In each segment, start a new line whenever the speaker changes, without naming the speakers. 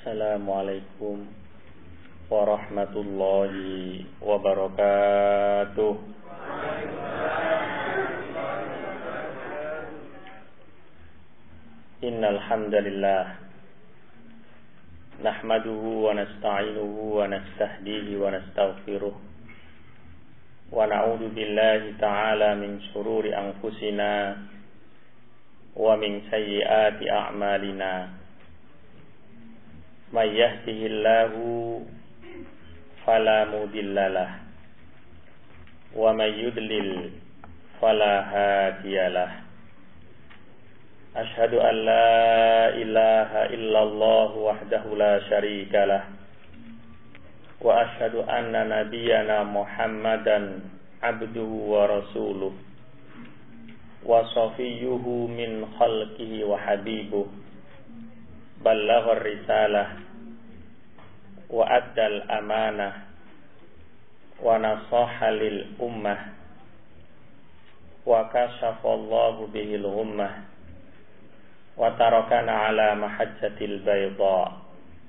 Assalamualaikum warahmatullahi wabarakatuh. Innal hamdalillah nahmaduhu wa nasta'inuhu wa nastahdihi wa nastaghfiruh wa na'udzu billahi ta'ala min shururi anfusina wa min sayyiati a'malina. May yahdihillahu fala mudhillalah wa may yudlil fala hadiyalah. Asyhadu an la ilaha illallah wahdahu la syarikalah wa asyhadu anna nabiyyana Muhammadan abduhu wa rasuluh wa safiyyuhu min khalqihi wa habibuh. Ballaghar risalah wa addal amanah wa nasaha lil ummah wa kashafallahu bihil ghummah wa tarakana ala mahajjatil bayda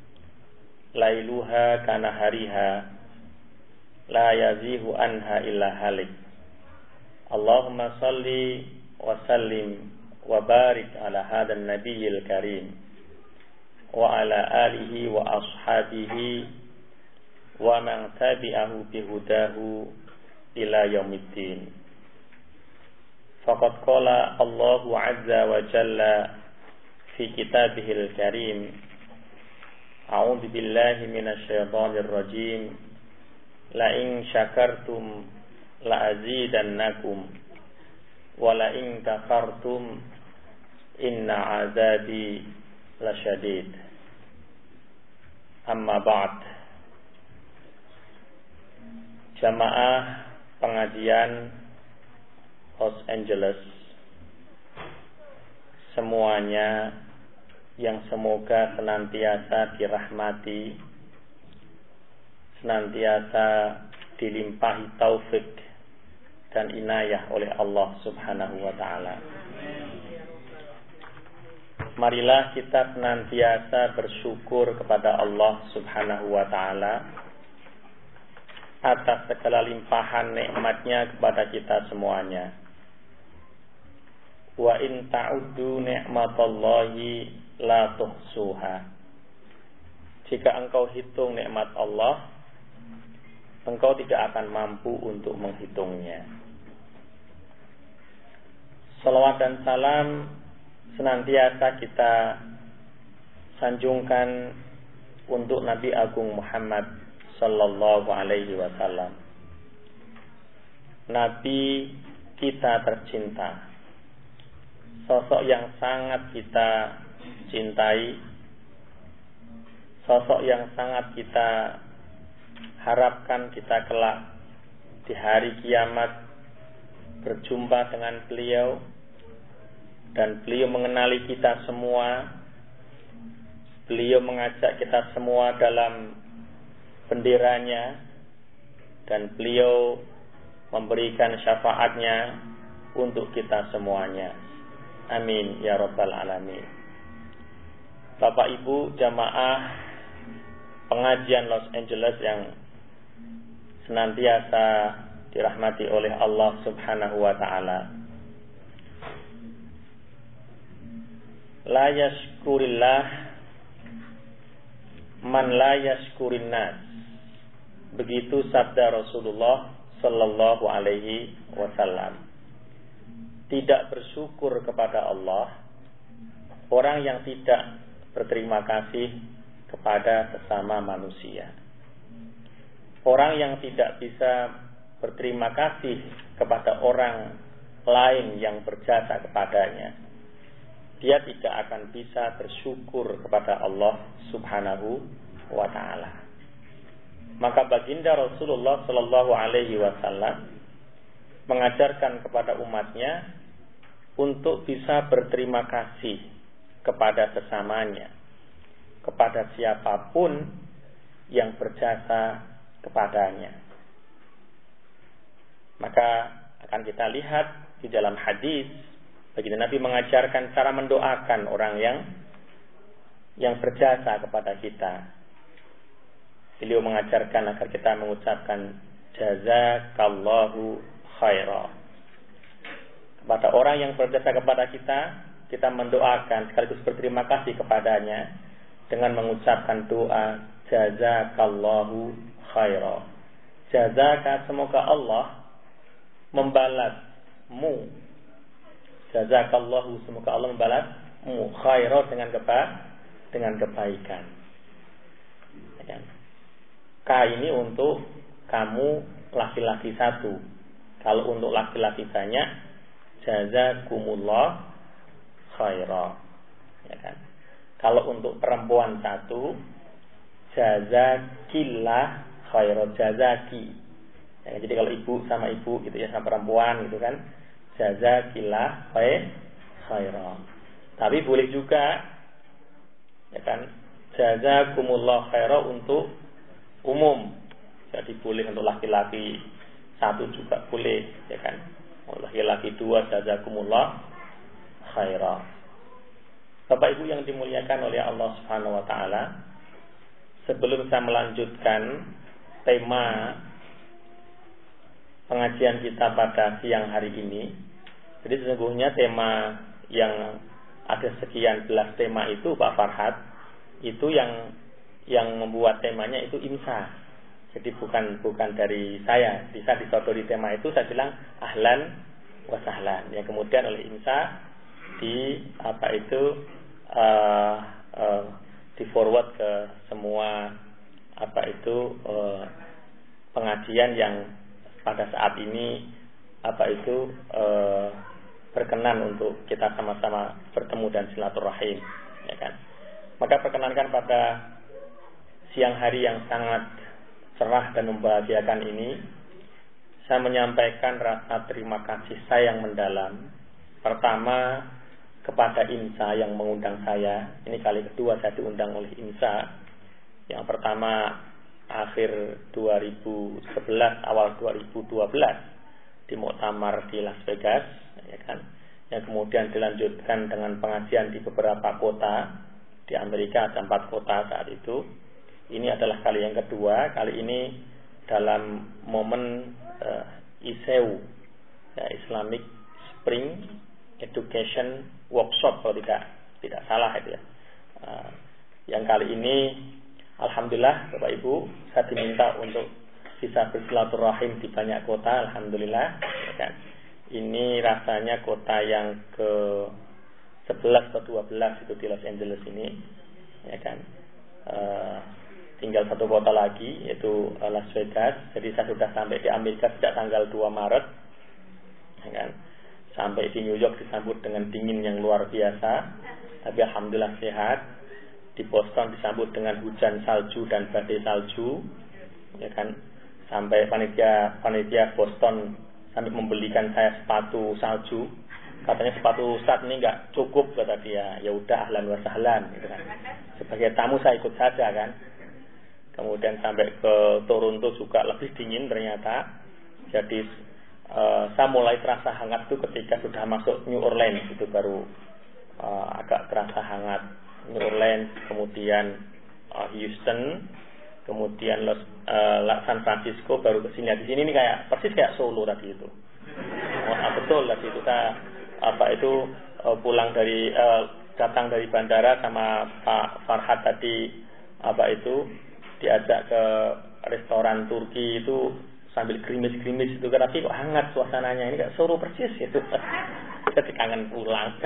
lailuha kana hariha la yazihu anha illa halik. Allahumma salli wa sallim wa barik ala hadan nabiyil karim wa ala alihi wa ashabihi wa man tabi'ahu bihudahu ila yaumiddin. Faqad qala Allahu azza wa jalla fi kitabihil karim, a'udzu billahi minasy syaithanir rajim, la in syakartum la azidannakum wa la in kafartum inna azabi lasyadid. Amma ba'd. Jamaah pengajian Los Angeles semuanya yang semoga senantiasa dirahmati, senantiasa dilimpahi taufik dan inayah oleh Allah Subhanahu wa ta'ala. Marilah kita senantiasa bersyukur kepada Allah Subhanahu wa ta'ala atas segala limpahan nikmatnya kepada kita semuanya. Wa in ta'uddu ni'matallahi la tuhsuha. Jika engkau hitung nikmat Allah, engkau tidak akan mampu untuk menghitungnya. Salawat dan salam senantiasa kita sanjungkan untuk Nabi Agung Muhammad sallallahu alaihi wasallam, Nabi kita tercinta, sosok yang sangat kita cintai, sosok yang sangat kita harapkan kita kelak di hari kiamat berjumpa dengan beliau, dan beliau mengenali kita semua. Beliau mengajak kita semua dalam benderanya, dan beliau memberikan syafaatnya untuk kita semuanya. Amin ya rabbal alamin. Bapak Ibu jamaah pengajian Los Angeles yang senantiasa dirahmati oleh Allah Subhanahu wa ta'ala, la yashkurillah man la yashkurin nas. Begitu sabda Rasulullah sallallahu alaihi wasallam. Tidak bersyukur kepada Allah orang yang tidak berterima kasih kepada sesama manusia. Orang yang tidak bisa berterima kasih kepada orang lain yang berjasa kepadanya, dia tidak akan bisa bersyukur kepada Allah Subhanahu wa ta'ala. Maka baginda Rasulullah sallallahu alaihi wasallam mengajarkan kepada umatnya untuk bisa berterima kasih kepada sesamanya, kepada siapapun yang berjasa kepadanya. Maka akan kita lihat di dalam hadis, baginda Nabi mengajarkan cara mendoakan orang yang yang berjasa kepada kita. Beliau mengajarkan agar kita mengucapkan jazakallahu khaira. Kepada orang yang berjasa kepada kita, kita mendoakan sekaligus berterima kasih kepadanya dengan mengucapkan doa jazakallahu khaira. Jazaka, semoga Allah membalasmu. Jazakallahu, semoga Allah membalasmu khaira, dengan kebaikan. K ini untuk kamu laki-laki satu. Kalau untuk laki-laki banyak, jazakumullah khaira. Ya kan? Kalau untuk perempuan satu, jazakillah khaira, jazaki. Ya, jadi kalau ibu sama ibu gitu ya, sama perempuan gitu kan, jazakillah khaira. Tapi boleh juga, ya kan, jazakumullah khaira untuk umum. Jadi boleh untuk laki-laki satu juga boleh, ya kan. Laki-laki dua, jazakumullah khaira. Bapak Ibu yang dimuliakan oleh Allah Subhanahu wa taala, sebelum saya melanjutkan tema pengajian kita pada siang hari ini, jadi sesungguhnya tema yang ada sekian belas tema itu, Pak Farhad, itu yang membuat temanya itu IMSA. Jadi bukan dari saya. Bisa disodori tema itu, saya bilang ahlan wa sahlan. Yang kemudian oleh IMSA di forward ke semua pengajian yang pada saat ini berkenan untuk kita sama-sama bertemu dan silaturahim, ya kan. Maka perkenankan pada siang hari yang sangat cerah dan membahagiakan ini, saya menyampaikan rasa terima kasih saya yang mendalam. Pertama, kepada IMSA yang mengundang saya. Ini kali kedua saya diundang oleh IMSA. Yang pertama akhir 2011, awal 2012 di muktamar di Las Vegas, ya kan. Yang kemudian dilanjutkan dengan pengajian di beberapa kota di Amerika, ada 4 kota saat itu. Ini adalah kali yang kedua. Kali ini dalam momen ISEW, ya, Islamic Spring Education Workshop, kalau tidak salah itu ya. Yang kali ini alhamdulillah Bapak Ibu, saya diminta untuk bisa bersilaturahim di banyak kota, alhamdulillah, ya kan. Ini rasanya kota yang ke 11 atau 12 itu di Los Angeles ini, ya kan. Tinggal 1 kota lagi, yaitu Las Vegas. Jadi saya sudah sampai di Amerika sejak tanggal 2 Maret, ya kan. Sampai di New York disambut dengan dingin yang luar biasa, tapi alhamdulillah sehat. Di Boston disambut dengan hujan salju dan badai salju, ya kan. Sampai panitia Boston sampai membelikan saya sepatu salju. Katanya sepatu Ustaz ini enggak cukup, kata dia. Ya udah, ahlan wa sahlan gitu kan. Sebagai tamu saya ikut saja kan. Kemudian sampai ke Toronto juga lebih dingin ternyata. Jadi saya mulai terasa hangat itu ketika sudah masuk New Orleans, itu baru agak terasa hangat. New Orleans, kemudian Houston, kemudian San Francisco, baru ke sini. Di sini ini kayak persis kayak Solo tadi itu. Betul tadi itu saya pulang dari datang dari bandara sama Pak Farhad tadi diajak ke restoran Turki itu sambil gerimis-gerimis itu kan, tapi kok hangat suasananya, ini kayak Solo persis gitu. Jadi kangen pulang.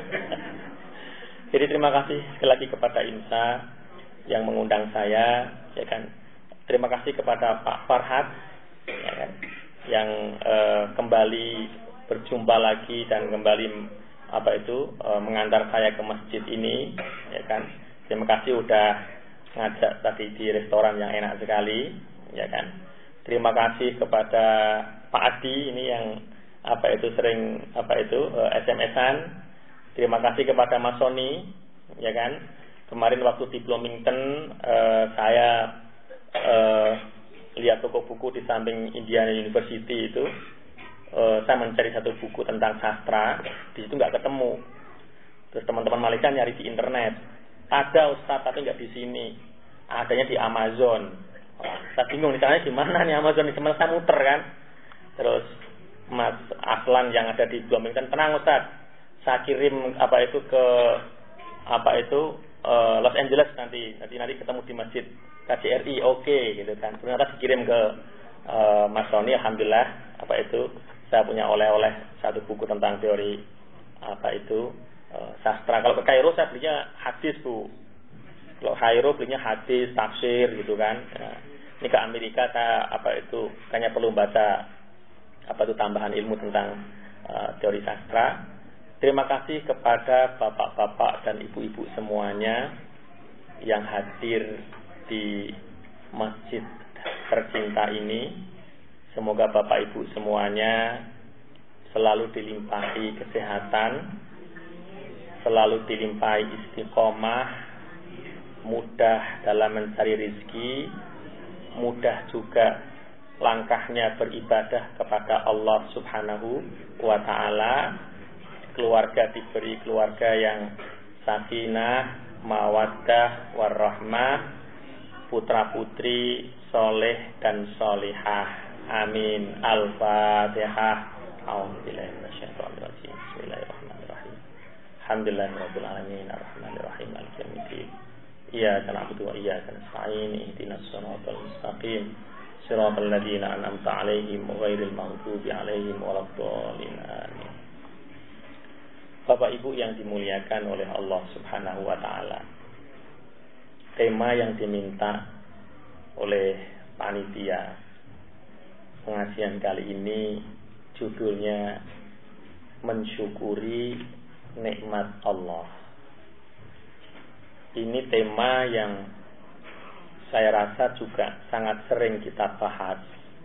Jadi terima kasih sekali lagi kepada IMSA yang mengundang saya, ya kan. Terima kasih kepada Pak Farhad, ya kan, yang kembali berjumpa lagi dan kembali mengantar saya ke masjid ini, ya kan. Terima kasih udah ngajak tadi di restoran yang enak sekali, ya kan. Terima kasih kepada Pak Adi ini yang sering SMS-an. Terima kasih kepada Mas Sony, ya kan. Kemarin waktu di Bloomington saya lihat toko buku di samping Indiana University itu. Saya mencari satu buku tentang sastra, di situ nggak ketemu. Terus teman-teman Malaysia nyari di internet, Ada Ustaz tapi nggak di sini, adanya di Amazon. Wah, saya bingung nih, caranya gimana nih Amazon ini, saya muter kan. Terus Mas Aslan yang ada di Bloomington, tenang Ustaz, saya kirim ke Los Angeles nanti ketemu di Masjid KJRI, oke gitu kan. Ternyata dikirim ke Mas Sony, alhamdulillah saya punya oleh-oleh satu buku tentang teori sastra. Kalau ke Kairo saya belinya hadis, Bu. Kalau Kairo belinya hadis, tafsir gitu kan. Nah, ini ke Amerika saya kayaknya perlu baca tambahan ilmu tentang teori sastra. Terima kasih kepada bapak-bapak dan ibu-ibu semuanya yang hadir di masjid tercinta ini. Semoga bapak ibu semuanya selalu dilimpahi kesehatan, selalu dilimpahi istiqomah, mudah dalam mencari rezeki, mudah juga langkahnya beribadah kepada Allah Subhanahu wa ta'ala. Keluarga diberi keluarga yang sakinah, mawaddah, warahmah, putra-putri soleh dan solihah. Amin. Al-Fatihah. A'udzubillahi minasyaitonir rajim. Bismillahirrahmanirrahim. Alhamdulillahirabbil alamin, arrahmanirrahim, maliki yaumiddin. Iyyaka na'budu wa iyyaka nasta'in. Ihdinas shiratal mustaqim. Shiratal ladzina an'amta 'alaihim ghairil maghdubi 'alaihim waladdallin. Amin. Bapak Ibu yang dimuliakan oleh Allah Subhanahu wa ta'ala, tema yang diminta oleh panitia pengajian kali ini judulnya mensyukuri nikmat Allah. Ini tema yang saya rasa juga sangat sering kita bahas,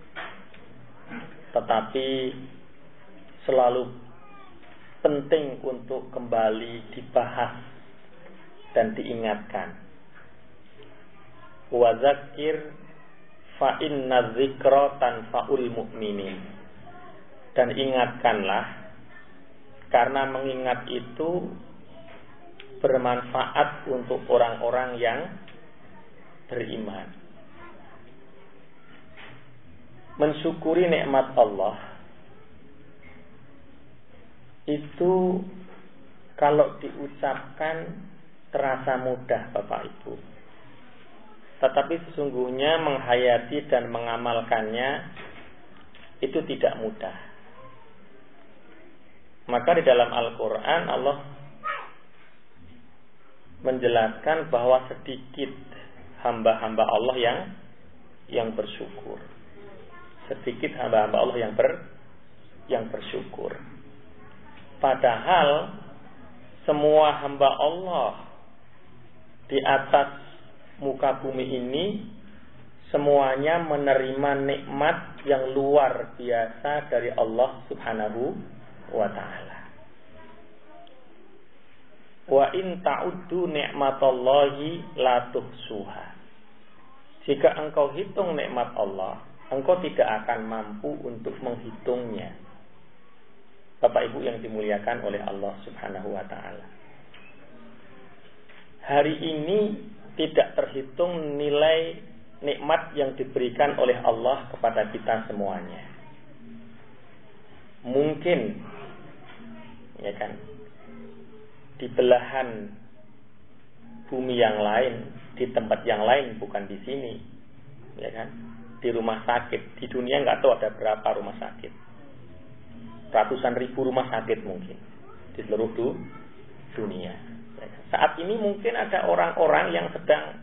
tetapi selalu penting untuk kembali dibahas dan diingatkan. Wa dzakir fa inna dzikra tanfa'ul mu'minin. Dan ingatkanlah, karena mengingat itu bermanfaat untuk orang-orang yang beriman. Mensyukuri nikmat Allah itu kalau diucapkan terasa mudah Bapak Ibu, tetapi sesungguhnya menghayati dan mengamalkannya itu tidak mudah. Maka di dalam Al-Quran Allah menjelaskan bahwa sedikit hamba-hamba Allah yang bersyukur. Sedikit hamba-hamba Allah yang bersyukur. Padahal semua hamba Allah di atas muka bumi ini semuanya menerima nikmat yang luar biasa dari Allah Subhanahu wa ta'ala. Wa in ta'uddu ni'matallahi la tuhsuha. Jika engkau hitung nikmat Allah, engkau tidak akan mampu untuk menghitungnya. Bapak Ibu yang dimuliakan oleh Allah Subhanahu wa ta'ala, hari ini tidak terhitung nilai nikmat yang diberikan oleh Allah kepada kita semuanya. Mungkin ya kan, di belahan bumi yang lain, di tempat yang lain, bukan di sini, ya kan, di rumah sakit, di dunia nggak tahu ada berapa rumah sakit. Ratusan ribu rumah sakit mungkin di seluruh dunia. Saat ini mungkin ada orang-orang yang sedang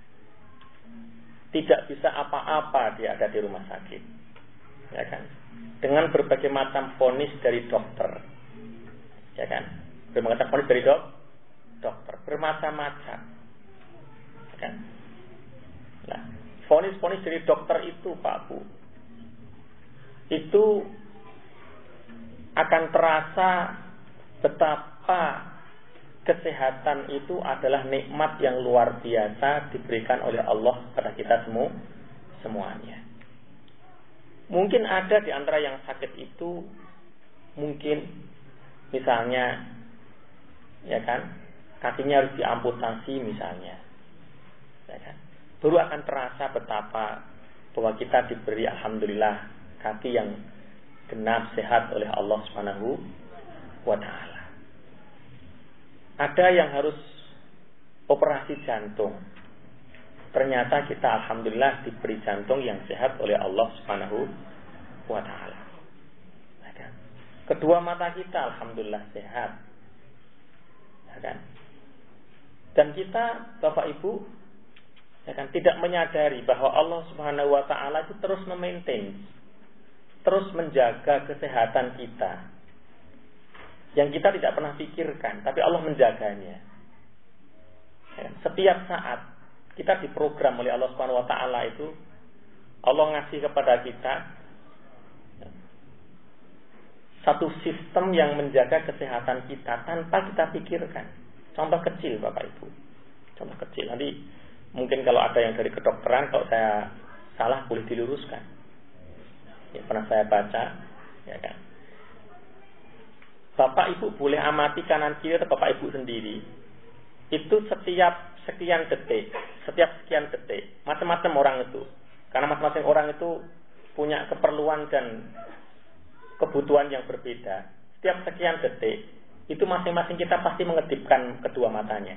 tidak bisa apa-apa, dia ada di rumah sakit, ya kan, dengan berbagai macam vonis dari dokter, ya kan, berbagai macam vonis dari dokter, bermacam-macam, ya kan. Nah, vonis-vonis dari dokter itu Pak Bu, itu akan terasa betapa kesehatan itu adalah nikmat yang luar biasa diberikan oleh Allah kepada kita semuanya. Mungkin ada di antara yang sakit itu, mungkin misalnya ya kan, kakinya harus diamputasi misalnya, ya kan? Baru akan terasa betapa bahwa kita diberi alhamdulillah kaki yang genap sehat oleh Allah Subhanahu wa taala. Ada yang harus operasi jantung. Ternyata kita alhamdulillah diberi jantung yang sehat oleh Allah Subhanahu wa taala. Ya kan? Kedua mata kita alhamdulillah sehat. Ya kan? Dan kita Bapak Ibu, ya kan, tidak menyadari bahwa Allah Subhanahu wa taala itu terus memaintain, terus menjaga kesehatan kita. Yang kita tidak pernah pikirkan, tapi Allah menjaganya. Ya, setiap saat kita diprogram oleh Allah Subhanahu wa taala itu, Allah ngasih kepada kita satu sistem yang menjaga kesehatan kita tanpa kita pikirkan. Contoh kecil Bapak Ibu. Contoh kecil. Nanti mungkin kalau ada yang dari kedokteran, kalau saya salah boleh diluruskan. Ya, pernah saya baca, ya kan. Bapak Ibu boleh amati kanan kiri atau Bapak Ibu sendiri. Itu setiap sekian detik, macam-macam orang itu. Karena masing-masing orang itu punya keperluan dan kebutuhan yang berbeda. Setiap sekian detik, itu masing-masing kita pasti mengedipkan kedua matanya.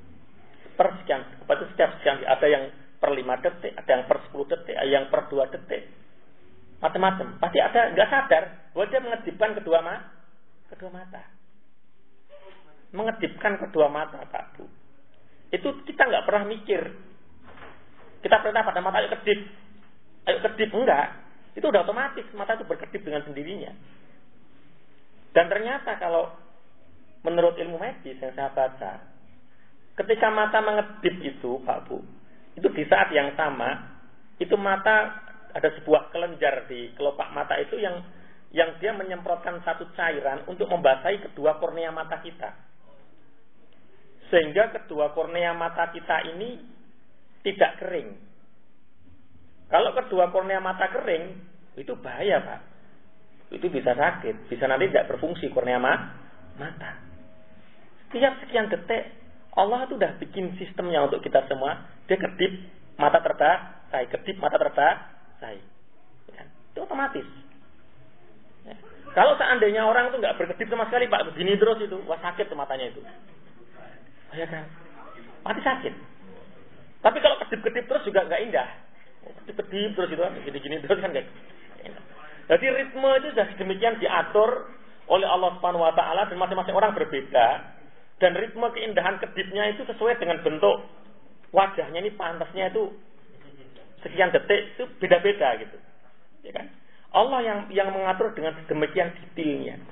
Setiap sekian, ada yang per 5 detik, ada yang per 10 detik, ada yang per 2 detik. Macam-macam. Pasti ada, nggak sadar bahwa dia mengedipkan kedua mata. Mengedipkan kedua mata, Pak Bu. Itu kita nggak pernah mikir. Kita perintah pada mata, ayo kedip, enggak. Itu udah otomatis, mata itu berkedip dengan sendirinya. Dan ternyata kalau menurut ilmu medis yang saya baca, ketika mata mengedip itu, Pak Bu, itu di saat yang sama, itu mata ada sebuah kelenjar di kelopak mata itu yang dia menyemprotkan satu cairan untuk membasahi kedua kornea mata kita. Sehingga kedua kornea mata kita ini tidak kering. Kalau kedua kornea mata kering, itu bahaya Pak. Itu bisa sakit, bisa nanti tidak berfungsi kornea mata. Setiap sekian detik, Allah itu udah bikin sistemnya untuk kita semua. Dia kedip, mata terbasahi, kedip, mata terbasahi. Ya, itu otomatis. Ya. Kalau seandainya orang itu nggak berkedip sama sekali Pak, begini terus itu, wah sakit tuh matanya itu. Ya kan? Mati sakit. Tapi kalau kedip-kedip terus juga nggak indah. Kedip-kedip terus itu, gini-gini terus kan nggak enak. Jadi ritme itu sudah demikian diatur oleh Allah Subhanahu wa taala dan masing-masing orang berbeda. Dan ritme keindahan kedipnya itu sesuai dengan bentuk wajahnya, ini pantasnya itu sekian detik itu beda-beda gitu. Ya kan? Allah yang mengatur dengan sedemikian detailnya.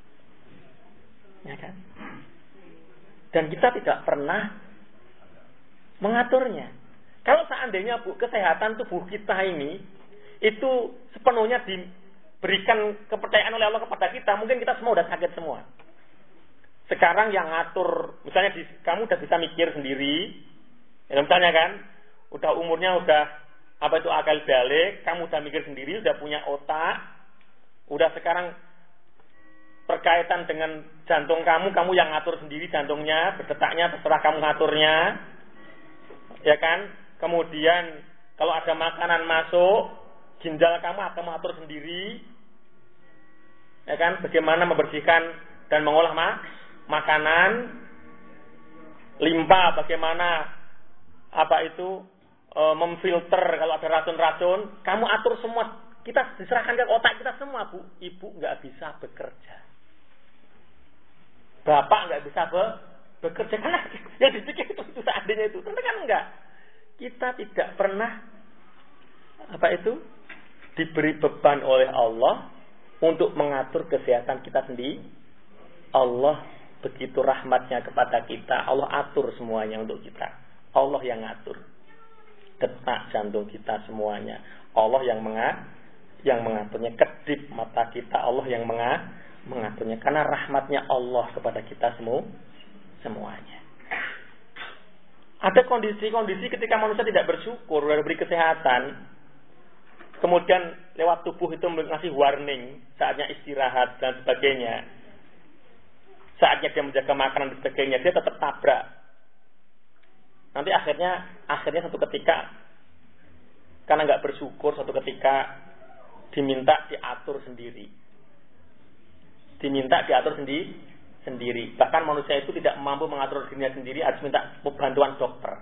Ya kan? Dan kita tidak pernah mengaturnya. Kalau seandainya Bu, kesehatan tubuh kita ini itu sepenuhnya diberikan kepercayaan oleh Allah kepada kita, mungkin kita semua udah sakit semua. Sekarang yang ngatur, misalnya kamu udah bisa mikir sendiri, ya, misalnya kan, udah umurnya udah akal balik, kamu udah mikir sendiri, udah punya otak, udah sekarang berkaitan dengan jantung kamu yang ngatur sendiri jantungnya, berdetaknya terserah kamu ngaturnya, ya kan? Kemudian kalau ada makanan masuk, ginjal kamu akan mengatur sendiri, ya kan? Bagaimana membersihkan dan mengolah makanan, limpa bagaimana memfilter kalau ada racun-racun, kamu atur semua. Kita diserahkan ke otak kita semua Bu. Ibu nggak bisa bekerja. Bapak nggak bisa bekerja karena yang dipikir itu seandainya itu, tentu kan enggak. Kita tidak pernah diberi beban oleh Allah untuk mengatur kesehatan kita sendiri. Allah begitu rahmatnya kepada kita, Allah atur semuanya untuk kita. Allah yang ngatur detak jantung kita semuanya. Allah yang mengaturnya, kedip mata kita, Allah yang mengaturnya, karena rahmatnya Allah kepada kita semuanya. Ada kondisi-kondisi ketika manusia tidak bersyukur, sudah diberi kesehatan, kemudian lewat tubuh itu mengasih warning, saatnya istirahat dan sebagainya. Saatnya anaknya dia menjaga makanan dan sebagainya, dia tetap tabrak. Nanti akhirnya satu ketika karena nggak bersyukur, satu ketika diminta diatur sendiri. Bahkan manusia itu tidak mampu mengatur dirinya sendiri, harus minta bantuan dokter.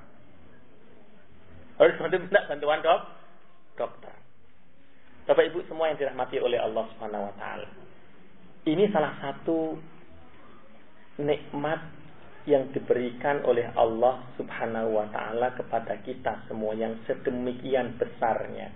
Dokter. Bapak Ibu semua yang dirahmati oleh Allah Subhanahu wa taala. Ini salah satu nikmat yang diberikan oleh Allah Subhanahu wa taala kepada kita semua yang sedemikian besarnya.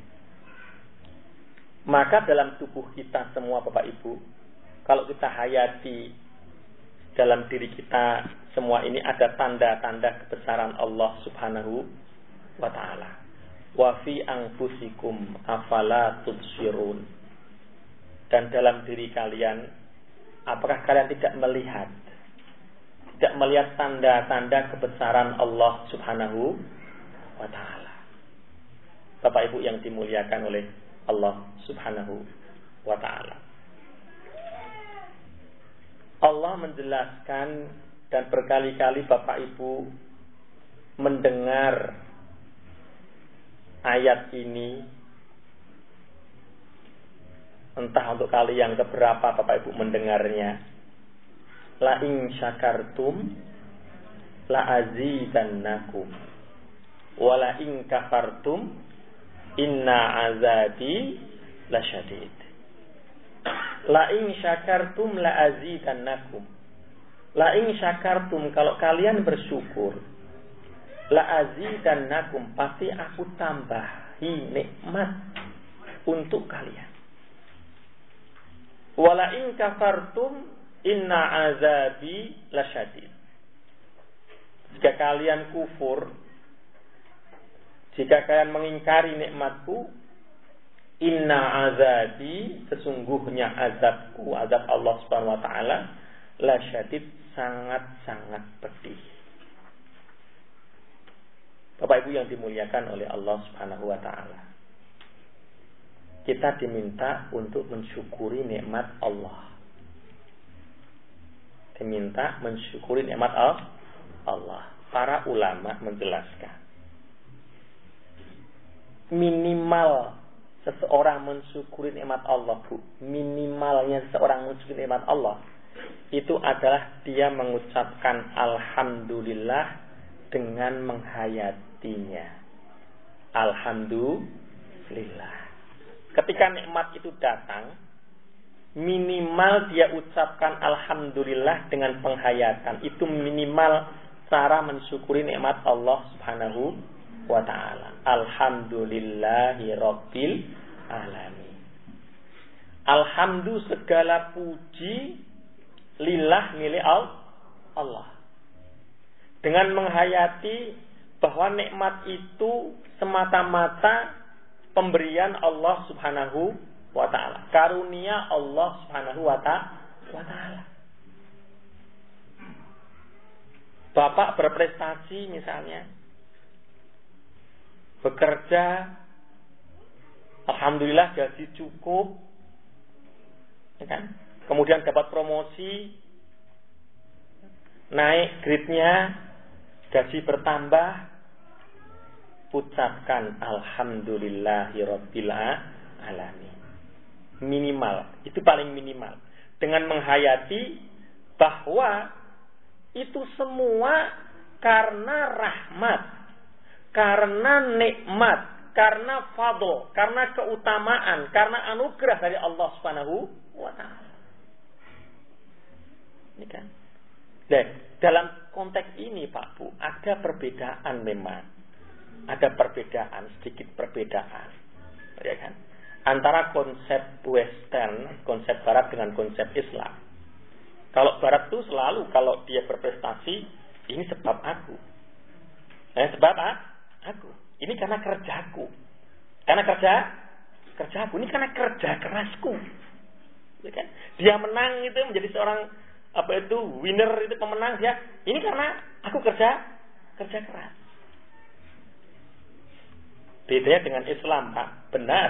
Maka dalam tubuh kita semua Bapak Ibu, kalau kita hayati dalam diri kita semua ini ada tanda-tanda kebesaran Allah Subhanahu wa taala. Wa fi anfusikum afala tubsirun. Dan dalam diri kalian, apakah kalian tidak melihat tanda-tanda kebesaran Allah Subhanahu wa taala? Bapak Ibu yang dimuliakan oleh Allah Subhanahu wa taala. Allah menjelaskan dan berkali-kali Bapak Ibu mendengar ayat ini, entah untuk kali yang keberapa Bapak Ibu mendengarnya. La in syakartum la azidannakum wa la in kafartum inna azabi lasyadid. La in syakartum la azidannakum. La in syakartum, kalau kalian bersyukur, la azidannakum, pasti aku tambahi nikmat untuk kalian. Wala in kafartum inna azabi lasyadid. Jika kalian kufur, jika kalian mengingkari nikmatku, inna azabi, sesungguhnya azabku, azab Allah Subhanahu wa taala, lasyadid, sangat-sangat pedih. Bapak Ibu yang dimuliakan oleh Allah Subhanahu wa taala, kita diminta untuk mensyukuri nikmat Allah. Diminta mensyukuri nikmat Allah. Para ulama menjelaskan, minimal seseorang mensyukuri nikmat Allah, Bu. Minimalnya seseorang mensyukuri nikmat Allah itu adalah dia mengucapkan alhamdulillah dengan menghayatinya. Alhamdulillah. Ketika nikmat itu datang, minimal dia ucapkan alhamdulillah dengan penghayatan. Itu minimal cara mensyukuri nikmat Allah Subhanahu wa ta'ala. Alhamdulillahi rabbil alamin. Alhamdulillah, segala puji lillah, milik Allah. Dengan menghayati bahwa nikmat itu semata-mata pemberian Allah Subhanahu wa ta'ala, karunia Allah Subhanahu wa ta'ala. Bapak berprestasi misalnya, bekerja, alhamdulillah gaji cukup, ya kan? Kemudian dapat promosi, naik grade-nya, gaji bertambah, ucapkan alhamdulillahirabbil alamin. Minimal, itu paling minimal. Dengan menghayati bahwa itu semua karena rahmat, karena nikmat, karena fadl, karena keutamaan, karena anugerah dari Allah Subhanahu wa ta'ala. Ini kan. Dan dalam konteks ini Pak Bu, ada perbedaan memang. Ada perbedaan, sedikit perbedaan. Ya kan? Antara konsep Western, konsep Barat dengan konsep Islam. Kalau Barat itu selalu kalau dia berprestasi, ini sebab aku. Sebab aku. Ini karena kerjaku. Karena kerjaku. Ini karena kerja kerasku. Ya kan? Dia menang itu menjadi seorang winner, itu pemenang dia. Ini karena aku kerja keras. Bedanya dengan Islam, Pak. Benar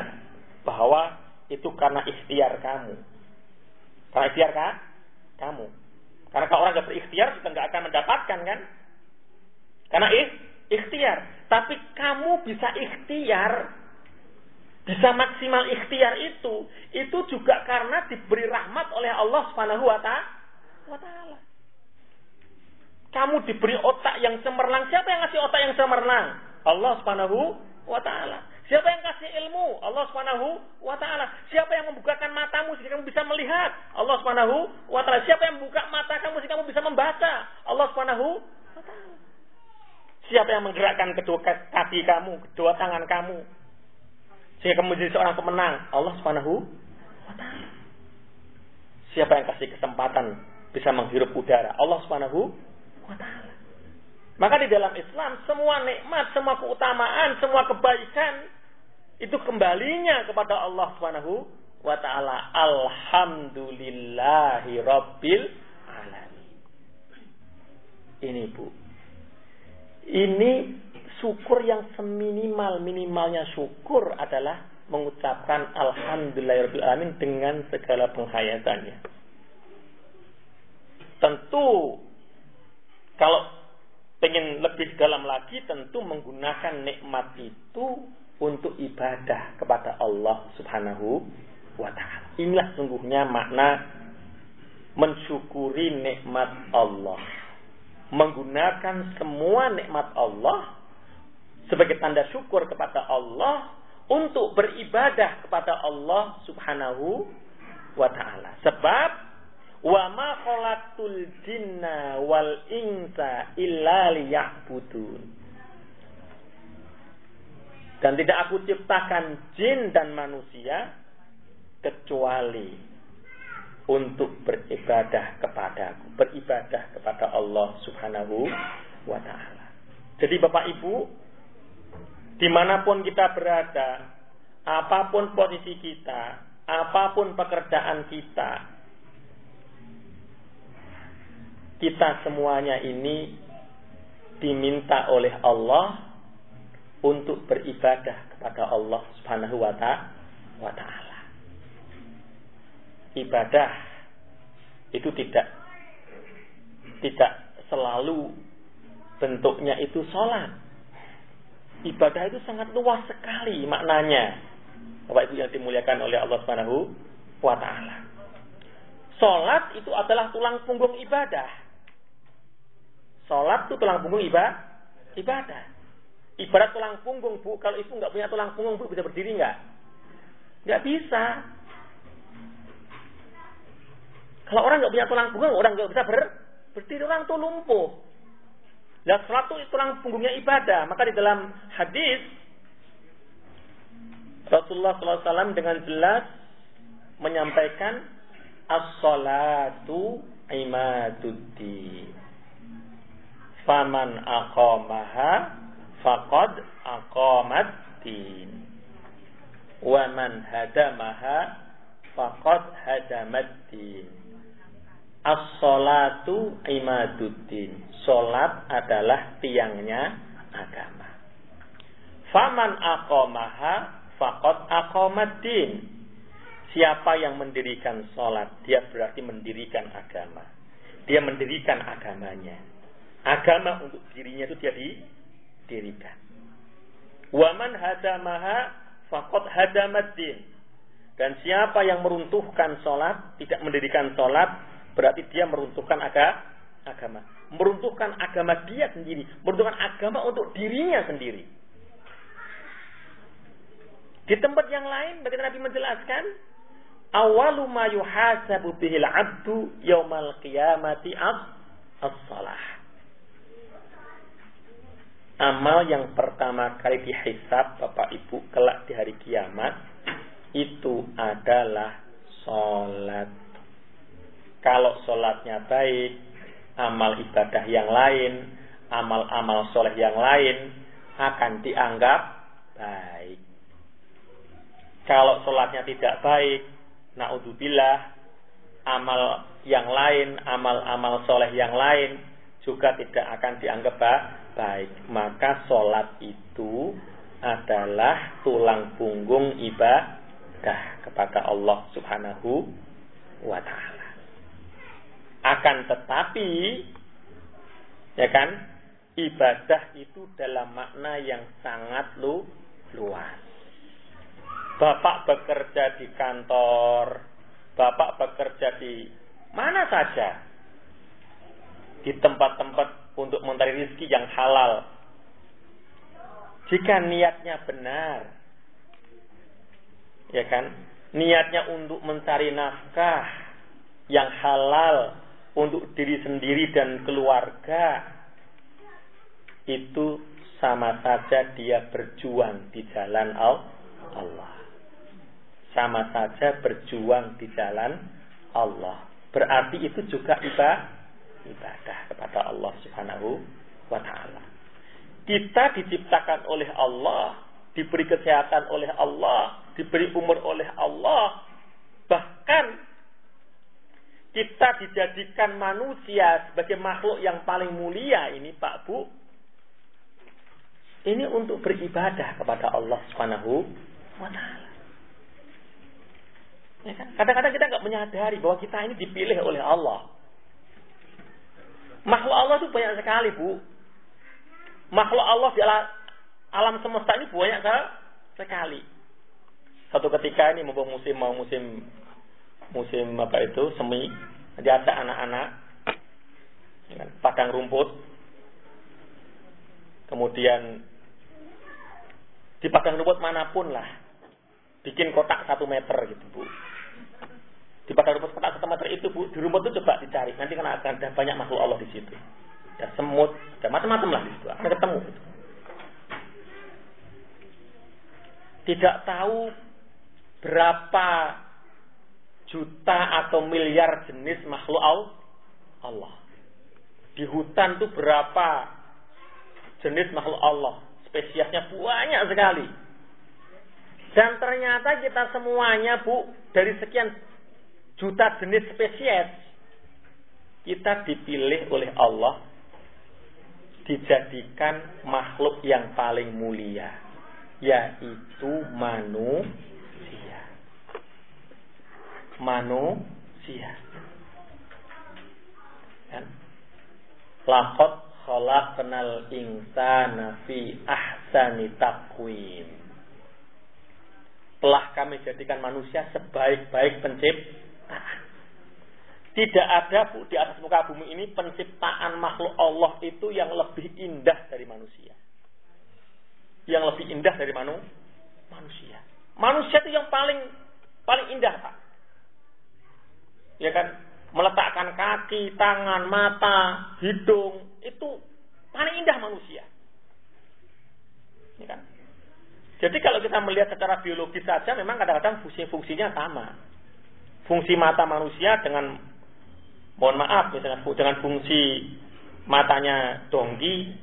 bahwa itu karena ikhtiar kamu. Karena ikhtiar kamu. Karena kalau orang nggak berikhtiar juga nggak akan mendapatkan kan? Karena ikhtiar. Tapi kamu bisa ikhtiar, bisa maksimal ikhtiar itu juga karena diberi rahmat oleh Allah Subhanahu wa Ta'ala. Kamu diberi otak yang cemerlang. Siapa yang ngasih otak yang cemerlang? Allah Subhanahu wa Ta'ala. Siapa yang kasih ilmu? Allah Subhanahu wa Ta'ala. Siapa yang membukakan matamu sehingga kamu bisa melihat? Allah Subhanahu wa Ta'ala. Siapa yang membuka mata kamu sehingga kamu bisa membaca? Allah Subhanahu wa Ta'ala. Siapa yang menggerakkan kedua kaki kamu, kedua tangan kamu sehingga kamu menjadi seorang pemenang? Allah Subhanahu wa Ta'ala. Siapa yang kasih kesempatan bisa menghirup udara? Allah Subhanahu wa Ta'ala. Maka di dalam Islam semua nikmat, semua keutamaan, semua kebaikan itu kembalinya kepada Allah Subhanahu wa Ta'ala. Alhamdulillahi Rabbil Alamin. Ini Bu, ini syukur yang seminimal-minimalnya syukur adalah mengucapkan Alhamdulillahi Rabbil Alamin dengan segala penghayatannya. Tentu kalau pengen lebih dalam lagi, tentu menggunakan nikmat itu untuk ibadah kepada Allah Subhanahu wa Ta'ala. Inilah sungguhnya makna mensyukuri nikmat Allah. Menggunakan semua nikmat Allah sebagai tanda syukur kepada Allah untuk beribadah kepada Allah Subhanahu wa Ta'ala. Sebab wa ma khalaqtul jinna wal insa illa liya'budun. Dan tidak aku ciptakan jin dan manusia kecuali untuk beribadah kepadaku, beribadah kepada Allah Subhanahu wa Ta'ala. Jadi Bapak Ibu, dimanapun kita berada, apapun posisi kita, apapun pekerjaan kita, kita semuanya ini diminta oleh Allah untuk beribadah kepada Allah Subhanahu wa Ta'ala. Ibadah itu tidak selalu bentuknya itu sholat. Ibadah itu sangat luas sekali maknanya, Bapak Ibu yang dimuliakan oleh Allah Subhanahu wa Ta'ala. Sholat itu adalah tulang punggung ibadah. Sholat itu tulang punggung ibadah. Ibarat tulang punggung, Bu. Kalau ibu nggak punya tulang punggung, Bu, bisa berdiri nggak? Nggak bisa. Kalau orang nggak punya tulang punggung, orang nggak bisa berdiri. Orang tuh lumpuh. Dan sholat itu tulang punggungnya ibadah. Maka di dalam hadis Rasulullah SAW dengan jelas menyampaikan as-salatu imaduddin. Faman aqamaha faqad aqamaddin. Wa man hadamaha faqad hadamaddin. As-salatu imaduddin. Salat adalah tiangnya agama. Faman aqamaha faqad aqamaddin. Siapa yang mendirikan salat, dia berarti mendirikan agama. Dia mendirikan agamanya. Agama untuk dirinya itu dia dirikan. Waman hadamaha faqad hadamaddin. Dan siapa yang meruntuhkan salat, tidak mendirikan salat, berarti dia meruntuhkan agama. Meruntuhkan agama dia sendiri, meruntuhkan agama untuk dirinya sendiri. Di tempat yang lain bagaimana Nabi menjelaskan, awalu ma yuhasabu bihil 'abdu yaumal qiyamati as-shalah. Amal yang pertama kali dihisab Bapak Ibu kelak di hari kiamat itu adalah sholat. Kalau sholatnya baik, amal ibadah yang lain, amal-amal soleh yang lain akan dianggap baik. Kalau sholatnya tidak baik, naudzubillah, amal yang lain, amal-amal soleh yang lain juga tidak akan dianggap baik. Maka sholat itu adalah tulang punggung ibadah kepada Allah Subhanahu wa Ta'ala. Akan tetapi, ya kan, ibadah itu dalam makna yang sangat luas. Bapak bekerja di kantor, Bapak bekerja di mana saja, di tempat-tempat untuk mencari rezeki yang halal. Jika niatnya benar, ya kan, niatnya untuk mencari nafkah yang halal untuk diri sendiri dan keluarga, itu sama saja dia berjuang di jalan Allah. Sama saja berjuang di jalan Allah. Berarti itu juga ibadah kepada Allah Subhanahu wa ta'ala. Kita diciptakan oleh Allah, diberi kesehatan oleh Allah, diberi umur oleh Allah. Bahkan kita dijadikan manusia sebagai makhluk yang paling mulia ini, Pak Bu. Ini untuk beribadah kepada Allah Subhanahu wa ta'ala. Ya kan? Kadang-kadang kita nggak menyadari bahwa kita ini dipilih oleh Allah. Makhluk Allah itu banyak sekali, Bu. Makhluk Allah di alam semesta ini banyak sekali. Satu ketika ini mumpung musim apa itu, semi, jadi ada anak-anak ya kan, padang rumput. Kemudian di padang rumput manapun lah, bikin kotak 1 meter gitu, Bu. Di padang rumput kotak 1 meter itu, Bu, di rumput itu coba dicari. Nanti kan akan ada banyak makhluk Allah di situ. Ada semut, ada macam-macam lah di situ. Akan ketemu. Tidak tahu berapa juta atau miliar jenis makhluk Allah. Di hutan itu berapa jenis makhluk Allah. Spesiesnya banyak sekali. Dan ternyata kita semuanya, Bu, dari sekian juta jenis spesies, kita dipilih oleh Allah, dijadikan makhluk yang paling mulia, yaitu manusia. Kan? Laqad khalaqnal insana fi ahsani taqwim. Telah kami jadikan manusia sebaik-baik penciptaan. Tidak ada, Bu, di atas muka bumi ini penciptaan makhluk Allah itu yang lebih indah dari manusia. Yang lebih indah dari manusia. Manusia itu yang paling indah, Pak. Ya kan? Meletakkan kaki, tangan, mata, hidung, itu paling indah manusia. Ya kan? Jadi kalau kita melihat secara biologis saja, memang kadang-kadang fungsinya sama. Fungsi mata manusia dengan, mohon maaf, misalnya dengan fungsi matanya dongki,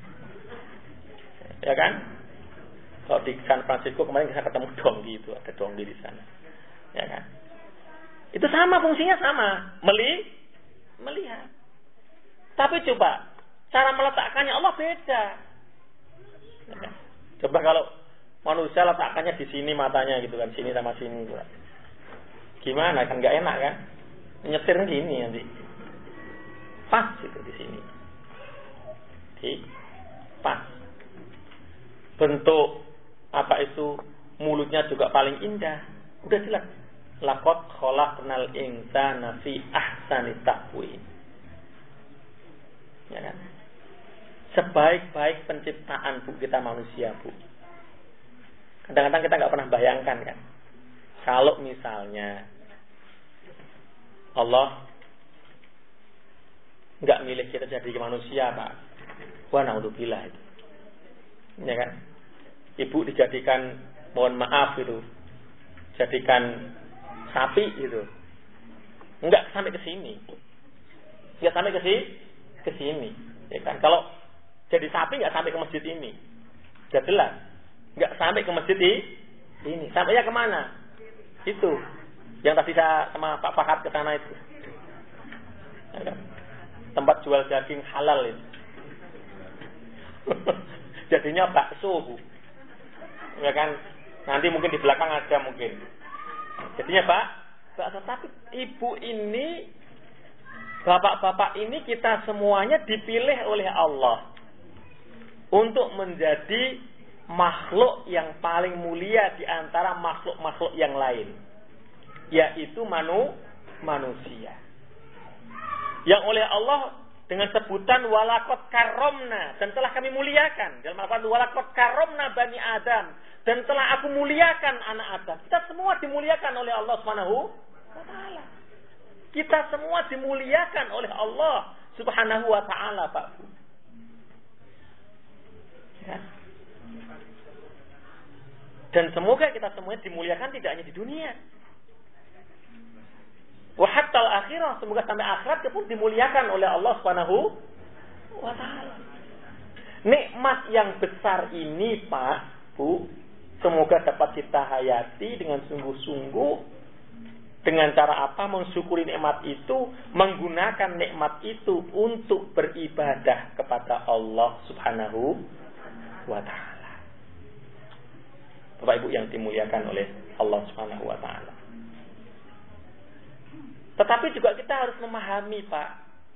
ya kan? Kalau di San Francisco kemarin kita ketemu dongki, itu ada dongki di sana, ya kan? Itu sama, fungsinya sama, melihat. Tapi coba cara meletakkannya Allah beda. Ya kan? Coba kalau manusia letakkannya di sini matanya gitu kan, sini sama sini, gimana kan? Nggak enak kan? Nyetir gini nanti pas itu di sini, pas. Bentuk apa itu, mulutnya juga paling indah, udah jelas. Laqad khalaqnal insana fi ahsani taqwim. Ya kan? Sebaik-baik penciptaan, Bu, kita manusia, Bu. Kadang-kadang kita nggak pernah bayangkan kan, kalau misalnya Allah nggak milih kita jadi manusia, Pak. Wah, naudzubillah itu. Ya kan? Ibu dijadikan, mohon maaf itu, jadikan sapi itu. Enggak sampai ke sini. Enggak sampai ke sini. Ya kan? Kalau jadi sapi enggak sampai ke masjid ini. Sudah jelas. Enggak sampai ke masjid ini. Sampainya kemana? Itu yang tadi saya sama Pak Fahad ke sana itu. Ya kan? Tempat jual daging halal itu. Jadinya bakso, Bu. Ya kan? Nanti mungkin di belakang ada mungkin. Jadinya bakso. Tapi ibu ini bapak-bapak ini kita semuanya dipilih oleh Allah untuk menjadi makhluk yang paling mulia di antara makhluk-makhluk yang lain, yaitu manusia. Yang oleh Allah dengan sebutan walaqad karomna, dan telah kami muliakan. Dalam Al-Quran walaqad karomna bani Adam, dan telah aku muliakan anak Adam. Kita semua dimuliakan oleh Allah Subhanahu wa taala. Kita semua dimuliakan oleh Allah Subhanahu wa taala, Pak Bu. Ya. Dan semoga kita semuanya dimuliakan tidak hanya di dunia. Wa hatta al-akhirah, semoga sampai akhirat pun dimuliakan oleh Allah Subhanahu wa taala. Nikmat yang besar ini, Pak, Bu, semoga dapat kita hayati dengan sungguh-sungguh. Dengan cara apa? Mensyukuri nikmat itu, menggunakan nikmat itu untuk beribadah kepada Allah Subhanahu wa taala. Bapak Ibu yang dimuliakan oleh Allah Subhanahu wa taala. Tetapi juga kita harus memahami, Pak,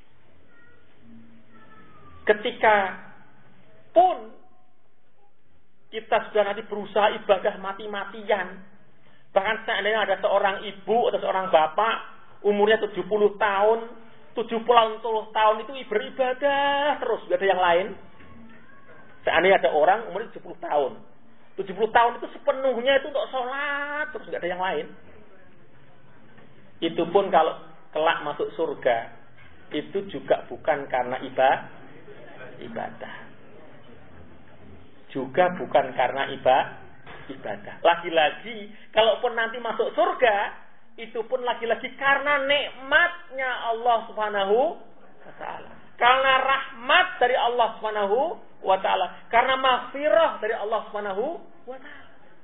ketika pun kita sudah nanti berusaha ibadah mati-matian, bahkan seandainya ada seorang ibu atau seorang bapak umurnya 70 tahun, 70 tahun itu beribadah terus, gak ada yang lain. Seandainya ada orang umurnya 70 tahun, 70 tahun itu sepenuhnya itu untuk sholat terus, gak ada yang lain. Itu pun kalau kelak masuk surga, itu juga bukan karena ibadah. Juga bukan karena ibadah. Lagi-lagi, kalaupun nanti masuk surga, itu pun lagi-lagi karena nikmatnya Allah Subhanahu wa taala. Karena rahmat dari Allah Subhanahu wa taala. Karena maghfirah dari Allah Subhanahu wa taala.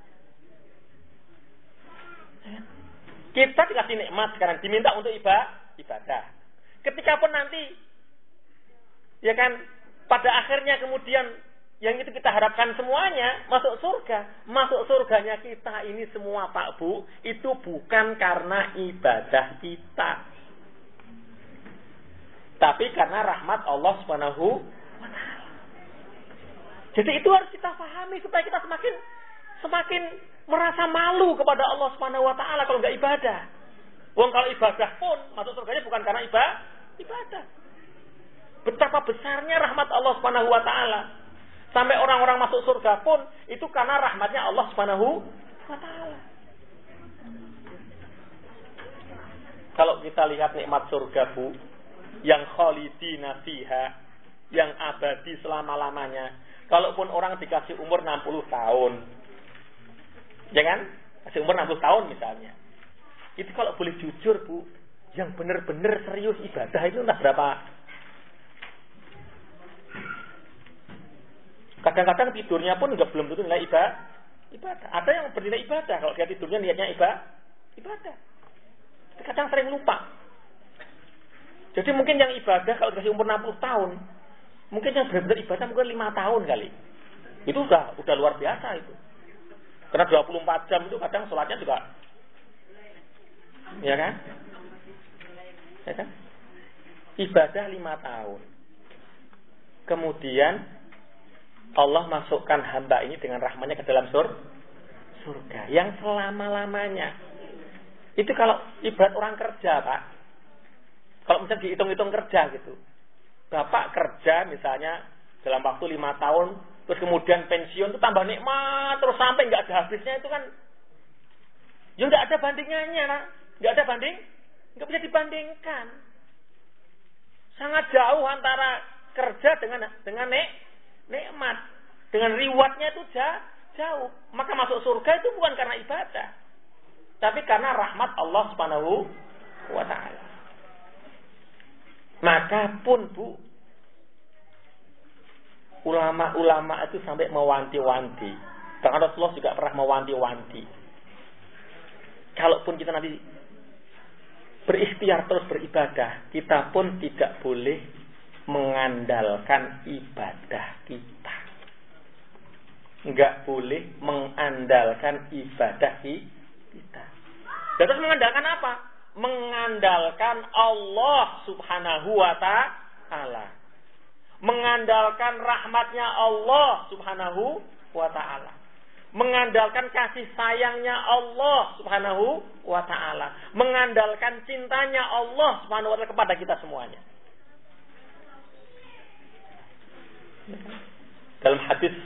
Kita dikasih nikmat sekarang, diminta untuk ibadah. Ketika pun nanti, ya kan, pada akhirnya kemudian yang itu kita harapkan semuanya masuk surga. Masuk surganya kita ini semua, Pak Bu, itu bukan karena ibadah kita, tapi karena rahmat Allah Subhanahu wa taala. Jadi itu harus kita pahami supaya kita semakin merasa malu kepada Allah Subhanahu wa taala kalau enggak ibadah. Wong kalau ibadah pun masuk surganya bukan karena ibadah. Betapa besarnya rahmat Allah Subhanahu wa taala. Sampai orang-orang masuk surga pun itu karena rahmatnya Allah Subhanahu wa taala. Kalau kita lihat nikmat surga, Bu, yang khalidina fiha, yang abadi selama-lamanya. Kalaupun orang dikasih umur 60 tahun, ya kan? Kasih umur 60 tahun misalnya. Itu kalau boleh jujur, Bu, yang benar-benar serius ibadah itu entah berapa. Kadang-kadang tidurnya pun belum tentu nilai ibadah. Ada yang bernilai ibadah kalau dia tidurnya niatnya ibadah. Kadang sering lupa. Jadi mungkin yang ibadah kalau dikasih umur 60 tahun, mungkin yang benar-benar ibadah mungkin 5 tahun kali. Itu udah luar biasa itu. Karena 24 jam itu kadang sholatnya juga, ya kan? Ya kan? Ibadah 5 tahun. Kemudian Allah masukkan hamba ini dengan rahmatnya ke dalam surga yang selama-lamanya. Itu kalau ibarat orang kerja, Pak. Kalau misalnya dihitung-hitung kerja gitu. Bapak kerja misalnya dalam waktu 5 tahun, terus kemudian pensiun itu tambah nikmat terus sampai nggak ada habisnya, itu kan ya nggak ada bandingannya, nak. Nggak bisa dibandingkan. Sangat jauh antara kerja dengan nikmat, dengan rewardnya itu jauh. Maka masuk surga itu bukan karena ibadah, tapi karena rahmat Allah Subhanahu wa taala. Maka pun, Bu, ulama-ulama itu sampai mewanti-wanti. Bahkan Rasulullah juga pernah mewanti-wanti. Kalaupun kita nanti berikhtiar terus beribadah, kita pun tidak boleh mengandalkan ibadah kita. Enggak boleh mengandalkan ibadah kita. Dan terus mengandalkan apa? mengandalkan Allah subhanahu wa ta'ala. Mengandalkan rahmatnya Allah subhanahu wa ta'ala. Mengandalkan kasih sayangnya Allah subhanahu wa ta'ala. Mengandalkan cintanya Allah subhanahu wa ta'ala kepada kita semuanya. Dalam hadis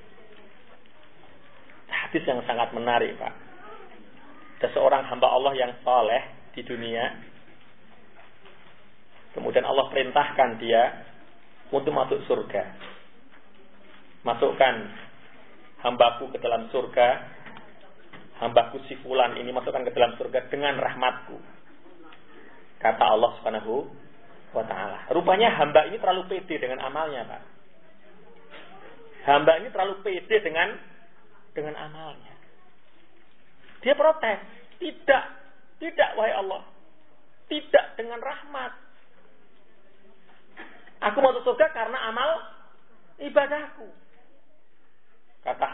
yang sangat menarik, Pak. Ada seorang hamba Allah yang saleh di dunia. Kemudian Allah perintahkan dia untuk masuk surga. Masukkan hambaku ke dalam surga. Hambaku si fulan ini masukkan ke dalam surga dengan rahmatku. Kata Allah subhanahu wa ta'ala. Rupanya hamba ini terlalu pede dengan amalnya, Pak. Hamba ini terlalu pede dengan amalnya. Dia protes. Tidak wahai Allah. Tidak dengan rahmat. Aku masuk surga karena amal ibadahku. Kata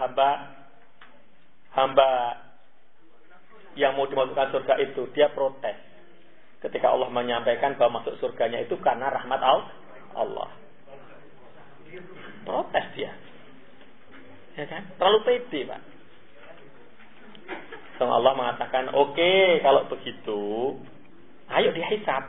hamba yang mau dimasukkan surga itu, dia protes. Ketika Allah menyampaikan bahwa masuk surganya itu karena rahmat Allah. Protes dia. Ya kan? Terlalu pede, Pak. So Allah mengatakan, oke, kalau begitu, ayo dihisab.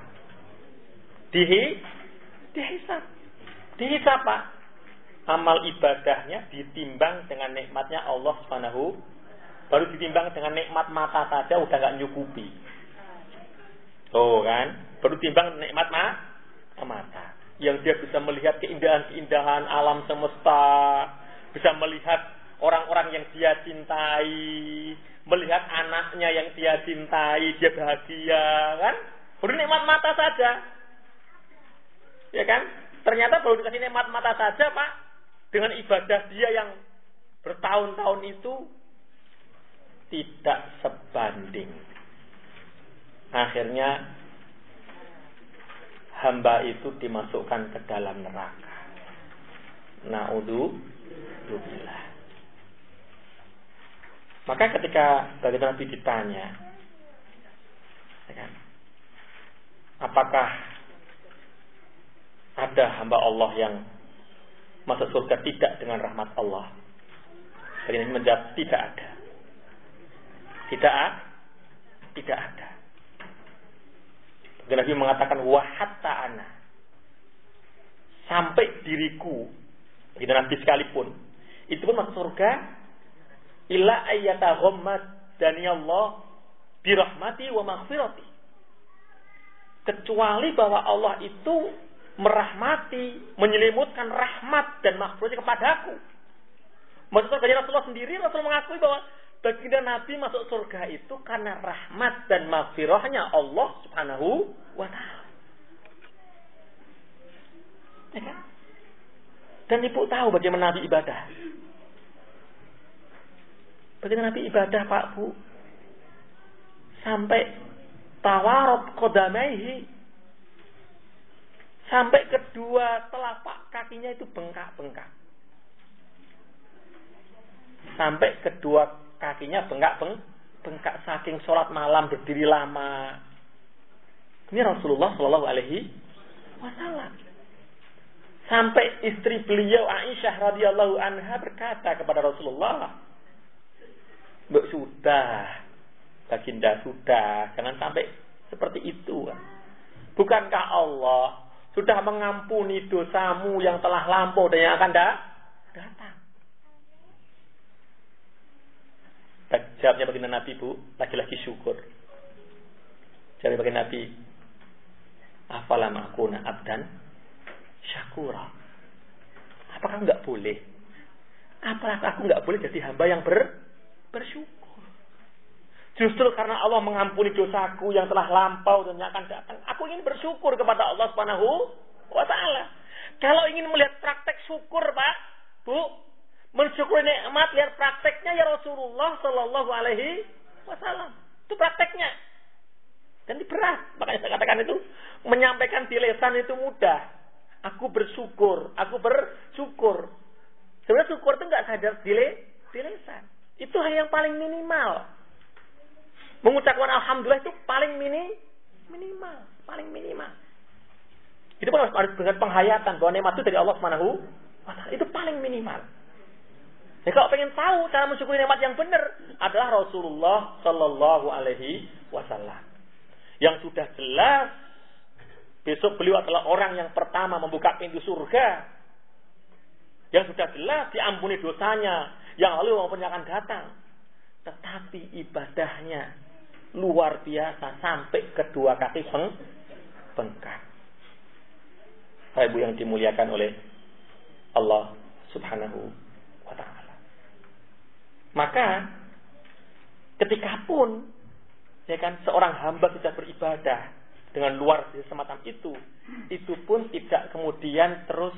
Dihisab, Pak. Amal ibadahnya ditimbang dengan nikmatnya Allah Subhanahu. Baru ditimbang dengan nikmat mata saja udah gak nyukupi. Tuh kan? Baru timbang nikmat mata. Yang dia bisa melihat keindahan-keindahan alam semesta. Bisa melihat orang-orang yang dia cintai, melihat anaknya yang dia cintai, dia bahagia, kan? Baru nikmat mata saja, ya kan? Ternyata baru dikasih nikmat mata saja, Pak, dengan ibadah dia yang bertahun-tahun itu tidak sebanding. Akhirnya hamba itu dimasukkan ke dalam neraka. Na'udzubillah. Maka ketika baginda Nabi ditanya, ya kan, apakah ada hamba Allah yang masuk surga tidak dengan rahmat Allah? Baginda Nabi menjawab, tidak ada. Tidak ada. Baginda Nabi mengatakan, wa hatta ana, sampai diriku, baginda Nabi sekalipun, itu pun masuk surga. Illa ayyataghammad daniyallah birahmati wa maghfirati. Kecuali bahwa Allah itu merahmati, menyelimutkan rahmat dan maghfirati kepadaku. Maksudnya dari Rasulullah sendiri, Rasul mengakui bahwa baginda Nabi masuk surga itu karena rahmat dan maghfirahnya Allah Subhanahu wa ta'ala. Ya kan? Dan ibu tahu bagaimana Nabi ibadah. Bagaimana Nabi ibadah, Pak, Bu? Sampai tawarot qadamaihi, sampai kedua telapak kakinya itu bengkak-bengkak. Sampai kedua kakinya bengkak saking sholat malam berdiri lama. Ini Rasulullah Shallallahu Alaihi Wasallam. Sampai istri beliau Aisyah radhiyallahu anha berkata kepada Rasulullah, Mbak, sudah, baginda sudah, jangan sampai seperti itu. Bukankah Allah sudah mengampuni dosamu yang telah lampau dan yang akan datang? Jawabnya baginda Nabi, Bu, lagi-lagi syukur. Jawabnya baginda Nabi, afalam akuna abdan syakura. Apakah enggak boleh? Apakah aku enggak boleh jadi hamba yang bersyukur? Justru karena Allah mengampuni dosaku yang telah lampau dan yang akan datang, aku ingin bersyukur kepada Allah Subhanahu wa ta'ala. Kalau ingin melihat praktek syukur, Pak, Bu, mensyukuri nikmat, lihat prakteknya ya Rasulullah Sallallahu Alaihi Wasallam. Itu prakteknya. Dan ini berat. Makanya saya katakan itu, menyampaikan di lisan itu mudah. Aku bersyukur. Sebenarnya syukur itu nggak sadar di lisan. Itu hal yang paling minimal. Mengucapkan alhamdulillah itu paling paling minimal. Itu pun harus dengan penghayatan bahwa nikmat itu dari Allah Subhanahu wa taala. Itu paling minimal. Jadi kalau pengen tahu cara mensyukuri nikmat yang benar adalah Rasulullah Shallallahu Alaihi Wasallam yang sudah jelas besok beliau adalah orang yang pertama membuka pintu surga, yang sudah jelas diampuni dosanya yang lalu maupun yang akan datang. Tetapi ibadahnya luar biasa sampai kedua kaki bengkak. Bapak Ibu yang dimuliakan oleh Allah Subhanahu wa taala. Maka ketika pun ya kan seorang hamba sudah beribadah dengan luar biasa semacam itu pun tidak kemudian terus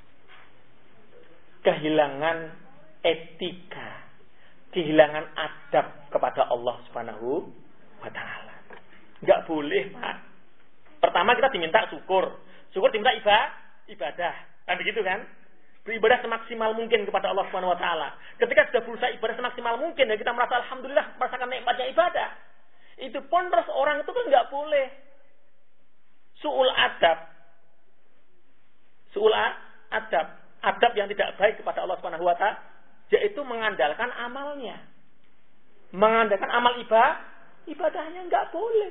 kehilangan etika, kehilangan adab kepada Allah Subhanahu wa taala. Enggak boleh, Pak. Pertama kita diminta syukur diminta ibadah. Kan begitu kan? Beribadah semaksimal mungkin kepada Allah Subhanahu wa taala. Ketika sudah berusaha ibadah semaksimal mungkin dan kita merasa alhamdulillah merasakan nikmatnya ibadah, itu pun terus orang itu kan enggak boleh su'ul adab yang tidak baik kepada Allah Subhanahu wa taala, yaitu mengandalkan amalnya. Mengandalkan amal ibadahnya enggak boleh.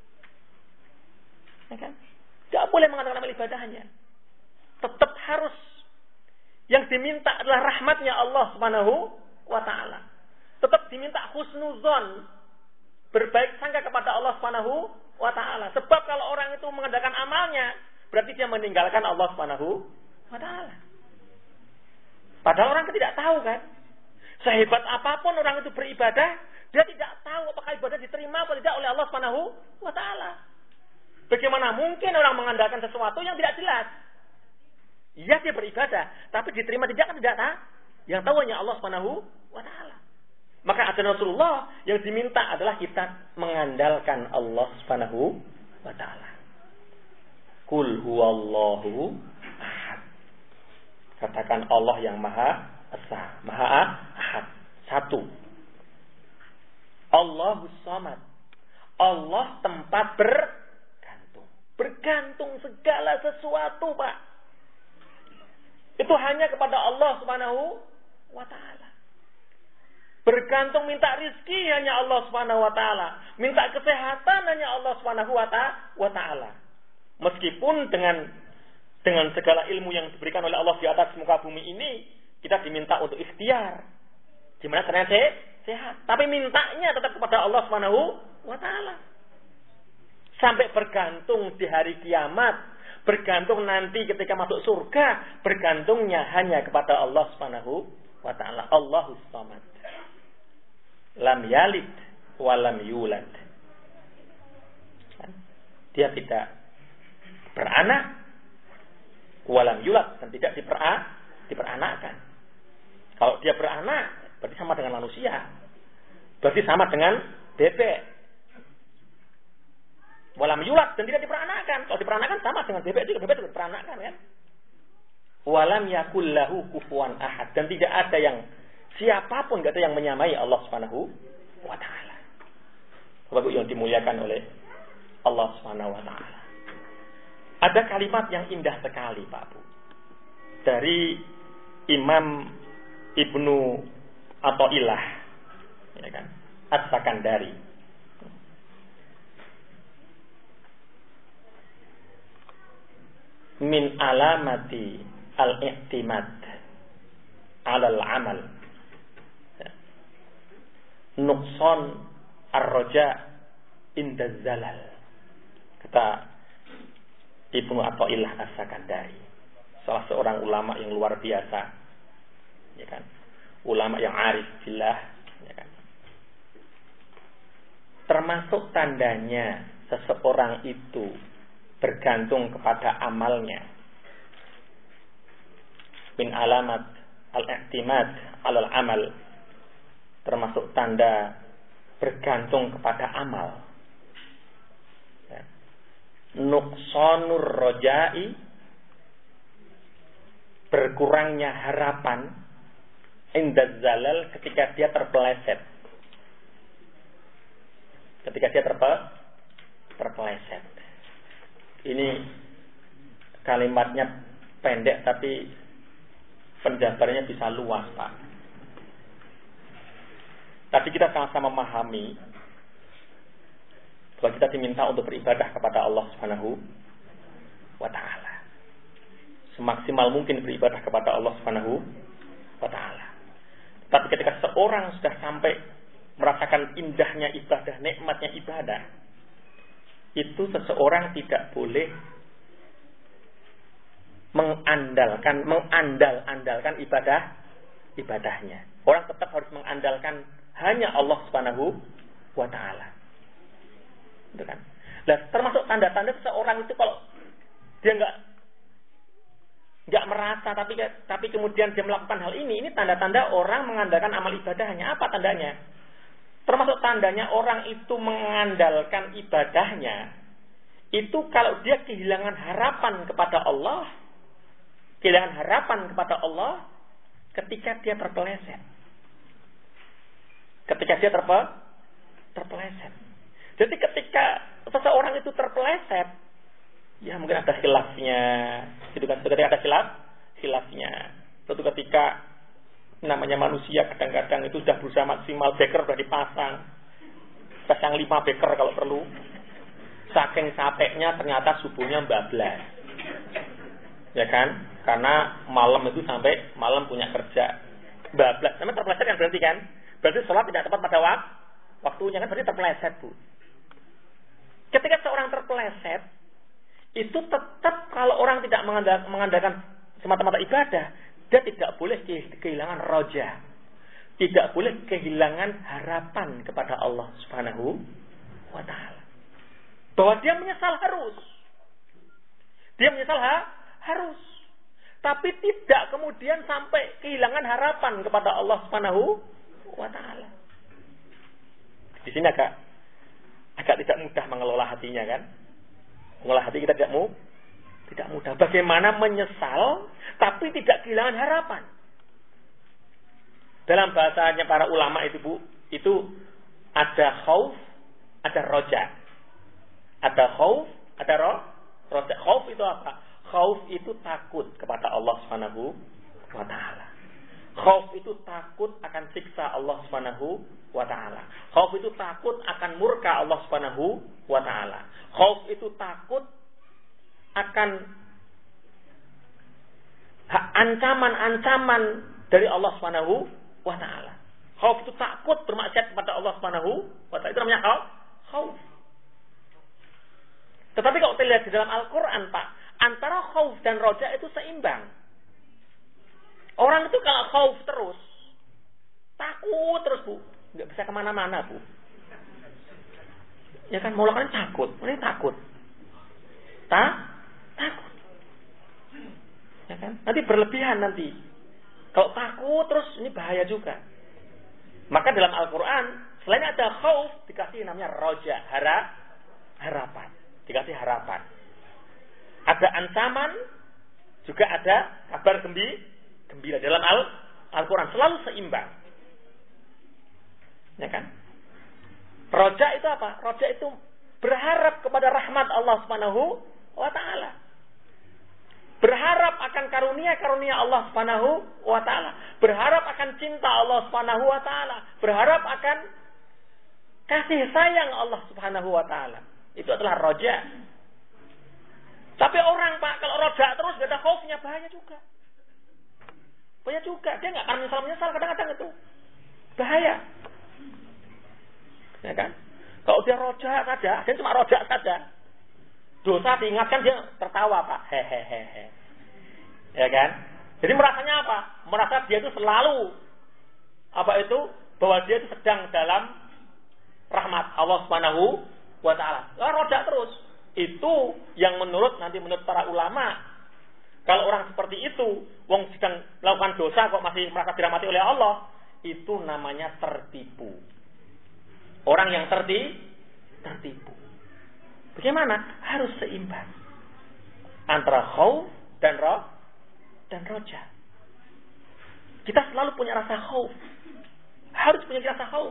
Ya kan? Enggak boleh mengandalkan amal ibadahnya. Tetap harus yang diminta adalah rahmatnya Allah Subhanahu wa taala. Tetap diminta husnuzon, berbaik sangka kepada Allah Subhanahu wa taala. Sebab kalau orang itu mengandalkan amalnya, berarti dia meninggalkan Allah Subhanahu wa taala. Padahal orang tidak tahu kan. Sehebat apapun orang itu beribadah, dia tidak tahu apakah ibadah diterima atau tidak oleh Allah Subhanahu wa taala. Bagaimana mungkin orang mengandalkan sesuatu yang tidak jelas? Iya dia beribadah, tapi diterima tidak kan tidak tahu. Yang tahu hanya Allah Subhanahu wa taala. Maka ajaran Rasulullah yang diminta adalah kita mengandalkan Allah Subhanahu wa taala. Qul huwallahu ahad. Katakan Allah yang Maha Esa, Maha Ahad, satu. Allahus Samad. Allah tempat bergantung segala sesuatu, Pak. Itu hanya kepada Allah Subhanahu wa taala. Bergantung minta rizki hanya Allah Subhanahu wa taala. Minta kesehatan hanya Allah Subhanahu wa taala. Meskipun dengan segala ilmu yang diberikan oleh Allah di atas muka bumi ini, kita diminta untuk ikhtiar. Gimana caranya sehat? Tapi mintanya tetap kepada Allah Subhanahu wa taala. Sampai bergantung di hari kiamat, bergantung nanti ketika masuk surga, bergantungnya hanya kepada Allah Subhanahu wa taala. Allahus Samad. Lam yalid wa lam yulad. Dia tidak beranak, walam yulad, dan tidak diperanakkan. Kalau dia beranak, berarti sama dengan manusia. Berarti sama dengan bebek. Walam yulad, dan tidak diperanakkan. Kalau diperanakkan sama dengan bebek juga diperanakkan kan. Walam yakul lahu kufuwan ahad, dan tidak ada yang siapapun tidak ada yang menyamai Allah Subhanahu wa taala. Bapak Ibu yang dimuliakan oleh Allah Subhanahu wa taala. Ada kalimat yang indah sekali, Pak Bu, dari Imam Ibnu Athaillah, ya kan, As-Sakandari. Min alamati al-i'timad 'ala al-'amal nuqsan ar-raja inda zalal. Kata Ibnu Athaillah As-Sakandari, salah seorang ulama yang luar biasa, ya kan, ulama yang arif billah, ya kan. Termasuk tandanya seseorang itu bergantung kepada amalnya. Min alamat al-i'timad 'alal amal, termasuk tanda bergantung kepada amal. Nuqsanur roja'i, berkurangnya harapan, indaz zalal, ketika dia terpeleset. Ketika dia terpeleset. Ini kalimatnya pendek tapi penjabarannya bisa luas, Pak. Tapi kita sama-sama memahami bahwa kita diminta untuk beribadah kepada Allah Subhanahu wa ta'ala. Semaksimal mungkin beribadah kepada Allah Subhanahu wa ta'ala. Tapi ketika seorang sudah sampai merasakan indahnya ibadah, nikmatnya ibadah, itu seseorang tidak boleh mengandalkan ibadahnya. Orang tetap harus mengandalkan hanya Allah Subhanahu wa ta'ala. Itu kan? Nah, termasuk tanda-tanda seseorang itu kalau dia nggak merasa tapi kemudian dia melakukan hal ini tanda-tanda orang mengandalkan amal ibadahnya. Apa tandanya? Termasuk tandanya orang itu mengandalkan ibadahnya itu kalau dia kehilangan harapan kepada Allah ketika dia terpeleset. Jadi ketika seseorang itu terpeleset, ya mungkin ada khilafnya, gitu kan? Ketika ada khilafnya, suatu ketika namanya manusia kadang-kadang itu sudah berusaha maksimal, beker sudah pasang 5 beker kalau perlu, saking capeknya ternyata subuhnya bablas, ya kan? Karena malam itu sampai malam punya kerja, bablas. Namanya terpeleset kan berarti kan? Berarti sholat tidak tepat pada waktunya kan, berarti terpeleset, Bu. Ketika seorang terpeleset, itu tetap kalau orang tidak mengandalkan semata-mata ibadah, dia tidak boleh kehilangan roja, tidak boleh kehilangan harapan kepada Allah Subhanahu wa ta'ala. Bahwa dia menyesal harus. Tapi tidak kemudian sampai kehilangan harapan kepada Allah Subhanahu wa ta'ala. Di sini agak tidak mudah mengelola hatinya kan? Mengelola hati kita tidak mudah. Bagaimana menyesal tapi tidak kehilangan harapan? Dalam bahasanya para ulama itu, Bu, itu ada khauf, ada roja. Ada khauf, ada roja. Khauf itu apa? Khauf itu takut kepada Allah Subhanahu wa ta'ala. Khauf itu takut akan siksa Allah Subhanahu wa ta'ala. Khauf itu takut akan murka Allah Subhanahu wa ta'ala. Khauf itu takut akan ancaman-ancaman dari Allah Subhanahu wa ta'ala. Khauf itu takut bermaksiat kepada Allah Subhanahu wa ta'ala. Itu namanya khauf. Tetapi kalau kita lihat di dalam Al-Quran, Pak, antara khauf dan roja itu seimbang. Orang itu kalau khauf terus, takut terus, Bu, nggak bisa kemana-mana, Bu. Ya kan, mulakan takut, ini takut, takut. Ya kan, nanti berlebihan nanti. Kalau takut terus ini bahaya juga. Maka dalam Al-Quran selain ada khauf dikasih namanya roja, harapan, dikasih harapan. Ada ancaman, juga ada kabar gembira. Dalam Al-Quran selalu seimbang. Ya kan? Roja itu apa? Roja itu berharap kepada rahmat Allah Subhanahu wa ta'ala. Berharap akan karunia Allah Subhanahu wa ta'ala. Berharap akan cinta Allah Subhanahu wa ta'ala. Berharap akan kasih sayang Allah Subhanahu wa ta'ala. Itu adalah roja. Tapi orang, Pak, kalau roja terus gak ada khaufnya, bahaya juga. Dia gak akan menyesal kadang-kadang itu. Bahaya. Ya kan? Kalau dia roja saja, dia cuma roja saja. Dosa diingatkan dia tertawa, Pak. Hehehe. Ya kan? Jadi merasanya apa? Merasa dia itu selalu bahwa dia itu sedang dalam rahmat Allah Subhanahu wa ta'ala. Roja terus. Itu yang menurut para ulama, kalau orang seperti itu, wong sedang melakukan dosa kok masih merasa dirahmati oleh Allah, itu namanya tertipu. Orang yang tertipu. Bagaimana? Harus seimbang antara khauf dan roja. Kita selalu punya rasa khauf. Harus punya rasa khauf.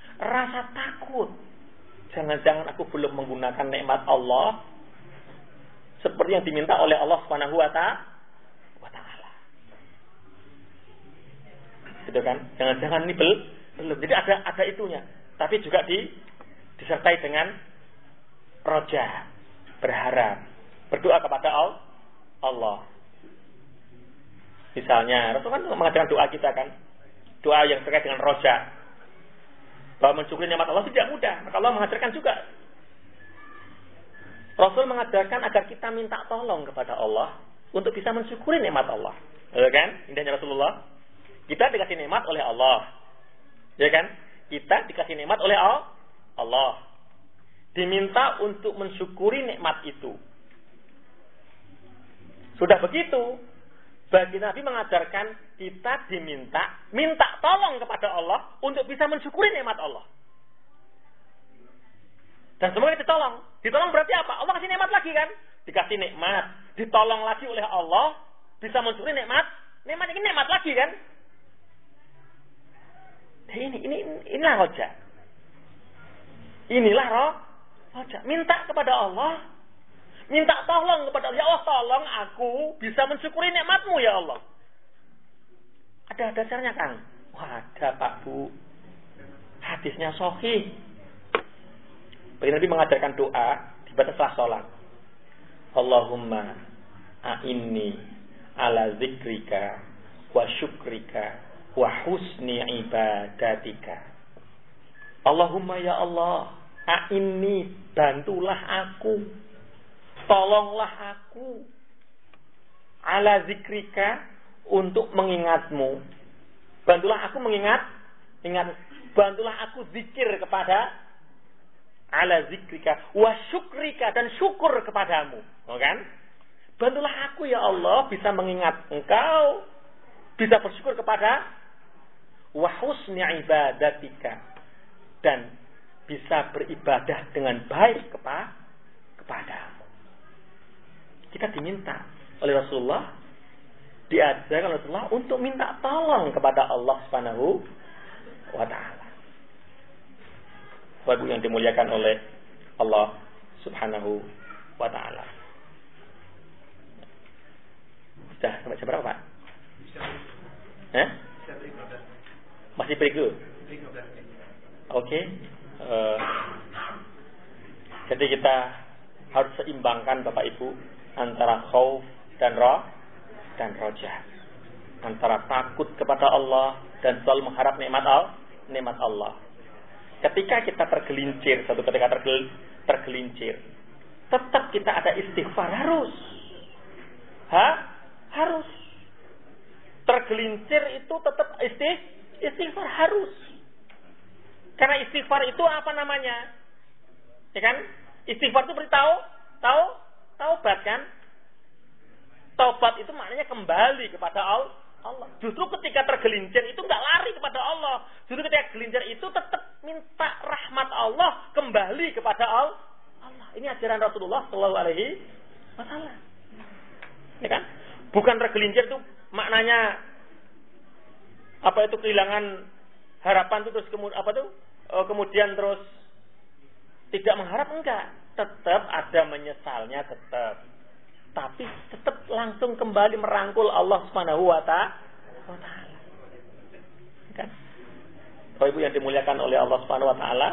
Rasa takut. Jangan-jangan aku belum menggunakan nikmat Allah. seperti yang diminta oleh Allah Subhanahu wa taala. Gitu kan? Jangan-jangan ini belum. Jadi ada itunya. Tapi juga disertai dengan roja, berharap, berdoa kepada Allah. Misalnya, Rasul kan mengajarkan doa kita kan, doa yang terkait dengan roja, bahwa mensyukuri nikmat Allah tidak mudah. Maka Allah mengajarkan juga. Rasul mengajarkan agar kita minta tolong kepada Allah untuk bisa mensyukuri nikmat Allah. Ya kan? Indahnya Rasulullah. Kita dikasih nikmat oleh Allah. Ya kan? Kita dikasih nikmat oleh Allah. Diminta untuk mensyukuri nikmat itu. Sudah begitu, bagi Nabi mengajarkan kita minta tolong kepada Allah untuk bisa mensyukuri nikmat Allah. Dan semoga ditolong. Ditolong berarti apa? Allah kasih nikmat lagi kan? Dikasih nikmat, ditolong lagi oleh Allah, bisa mensyukuri nikmat. Nikmat ini nikmat lagi kan? Inilah roja. Inilah roja. Minta kepada Allah. Minta tolong kepada Allah. Ya Allah, tolong aku bisa mensyukuri nikmat-Mu ya Allah. Ada dasarnya Kang? Wah, ada Pak Bu. Hadisnya sahih. Bagi Nabi mengajarkan doa dibaca setelah sholat. Allahumma a'inni ala zikrika wa syukrika wa husni ibadatika. Allahumma ya Allah, a'inni, bantulah aku, tolonglah aku, ala zikrika, untuk mengingatmu. Bantulah aku bantulah aku zikir kepada, ala zikrika, wa syukrika, dan syukur kepadamu. Kan? Bantulah aku ya Allah bisa mengingat Engkau, bisa bersyukur kepada, wa husni ibadatika, dan bisa beribadah dengan baik kepadamu. Kita diminta oleh Rasulullah, diajarkan oleh Rasulullah untuk minta tolong kepada Allah Subhanahu wa taala. Bapak yang dimuliakan oleh Allah Subhanahu wa taala. Sudah sampai jam berapa, Pak? Masih berikut. Oke. Jadi kita harus seimbangkan Bapak Ibu antara khauf dan roja, antara takut kepada Allah dan selalu mengharap nikmat Allah. Ketika kita tergelincir, suatu ketika tergelincir, tetap kita ada istighfar, harus. Tergelincir itu tetap istighfar harus. Karena istighfar itu apa namanya? Ya kan? Istighfar itu beritahu taubat kan? Taubat itu maknanya kembali kepada Allah. Justru ketika tergelincir itu enggak lari kepada Allah. Justru ketika gelincir itu tetap minta rahmat Allah, kembali kepada Allah. Ini ajaran Rasulullah sallallahu alaihi wasallam. Ya kan? Bukan tergelincir itu maknanya apa itu kehilangan harapan itu terus kemudian terus tidak mengharap, enggak. Tetap ada menyesalnya tetap. Tapi tetap langsung kembali merangkul Allah Subhanahu wa taala. Kan? Bapak Ibu yang dimuliakan oleh Allah Subhanahu wa taala,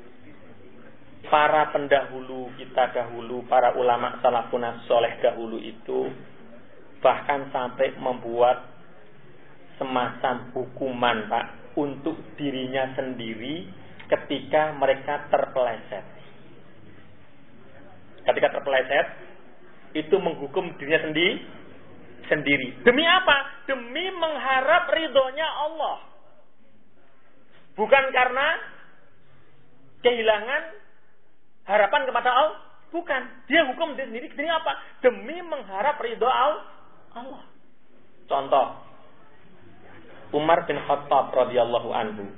para pendahulu kita dahulu, para ulama salafun saleh dahulu itu bahkan sampai membuat semacam hukuman, Pak, untuk dirinya sendiri ketika mereka terpeleset. Ketika terpeleset itu menghukum dirinya sendiri. Demi apa? Demi mengharap ridhonya Allah. Bukan karena kehilangan harapan kepada Allah. Bukan. Dia hukum diri sendiri. Demi apa? Demi mengharap ridho Allah. Contoh. Umar bin Khattab radhiyallahu anhu.